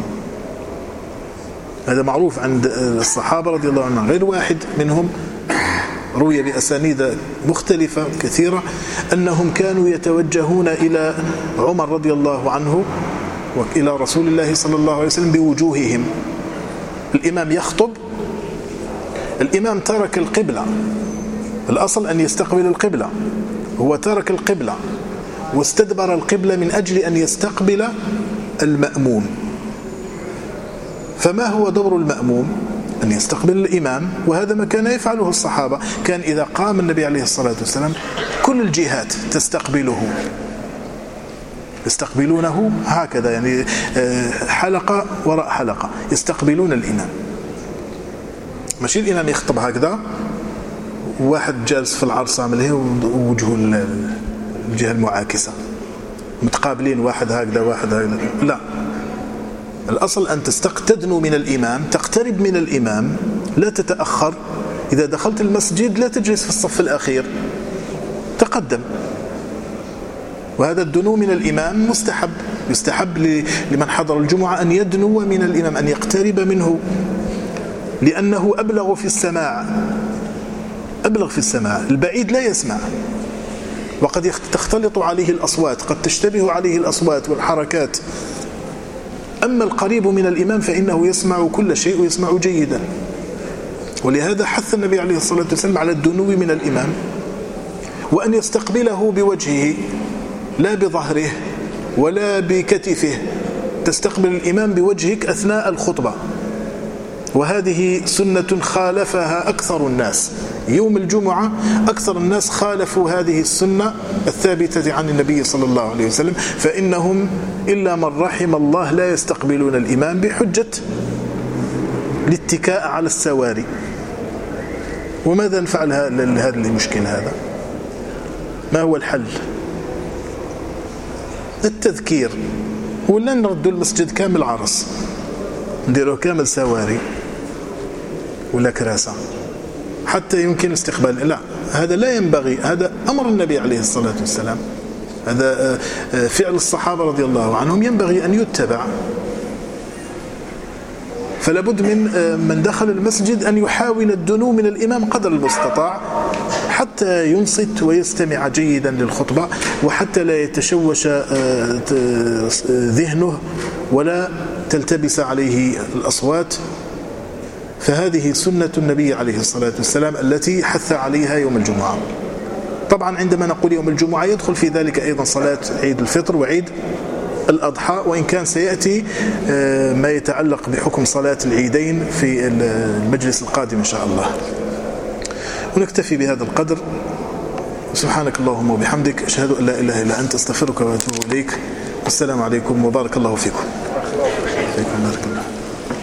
S1: هذا معروف عند الصحابة رضي الله عنهم، غير واحد منهم روي بأسانيد مختلفة كثيرة أنهم كانوا يتوجهون إلى عمر رضي الله عنه وإلى رسول الله صلى الله عليه وسلم بوجوههم. الإمام يخطب، الإمام ترك القبلة، الأصل أن يستقبل القبلة، هو ترك القبلة واستدبر القبلة من أجل أن يستقبل المأموم. فما هو دور المأموم؟ أن يستقبل الإمام، وهذا ما كان يفعله الصحابة. كان إذا قام النبي عليه الصلاة والسلام كل الجهات تستقبله، يستقبلونه هكذا، يعني حلقة وراء حلقة يستقبلون الإمام. ماشي الإمام يخطب هكذا واحد جالس في العرص عامل هي ووجهه الجهة المعاكسة، متقابلين، واحد هكذا واحد هكذا. لا، الأصل أن تدنو من الإمام، تقترب من الإمام، لا تتأخر. إذا دخلت المسجد لا تجلس في الصف الأخير، تقدم. وهذا الدنو من الإمام مستحب، يستحب لمن حضر الجمعة أن يدنو من الإمام، أن يقترب منه، لأنه أبلغ في السماع، أبلغ في السماع. البعيد لا يسمع، وقد تختلط عليه الأصوات، قد تشتبه عليه الأصوات والحركات. أما القريب من الإمام فإنه يسمع كل شيء ويسمع جيدا. ولهذا حث النبي عليه الصلاة والسلام على الدنو من الإمام، وأن يستقبله بوجهه لا بظهره ولا بكتفه، تستقبل الإمام بوجهك أثناء الخطبة. وهذه سنة خالفها أكثر الناس. يوم الجمعة أكثر الناس خالفوا هذه السنة الثابتة عن النبي صلى الله عليه وسلم، فإنهم إلا من رحم الله لا يستقبلون الإمام بحجة الاتكاء على السواري. وماذا نفعل لهذا المشكل هذا؟ ما هو الحل؟ التذكير، ولا نردوا المسجد كامل عرس، نديروه كامل سواري ولا كراسة حتى يمكن استقبال. لا، هذا لا ينبغي، هذا أمر النبي عليه الصلاة والسلام، هذا فعل الصحابة رضي الله عنهم ينبغي أن يتبع. فلا بد من دخل المسجد أن يحاول الدنو من الإمام قدر المستطاع حتى ينصت ويستمع جيدا للخطبة، وحتى لا يتشوش ذهنه ولا تلتبس عليه الأصوات فهذه سنة النبي عليه الصلاة والسلام التي حث عليها يوم الجمعة. طبعا عندما نقول يوم الجمعة يدخل في ذلك أيضا صلاة عيد الفطر وعيد الأضحى، وإن كان سيأتي ما يتعلق بحكم صلاة العيدين في المجلس القادم إن شاء الله. ونكتفي بهذا القدر. سبحانك اللهم وبحمدك، أشهد أن لا إله إلا أنت، أستغفرك وأتوب إليك. السلام عليكم وبارك الله فيكم.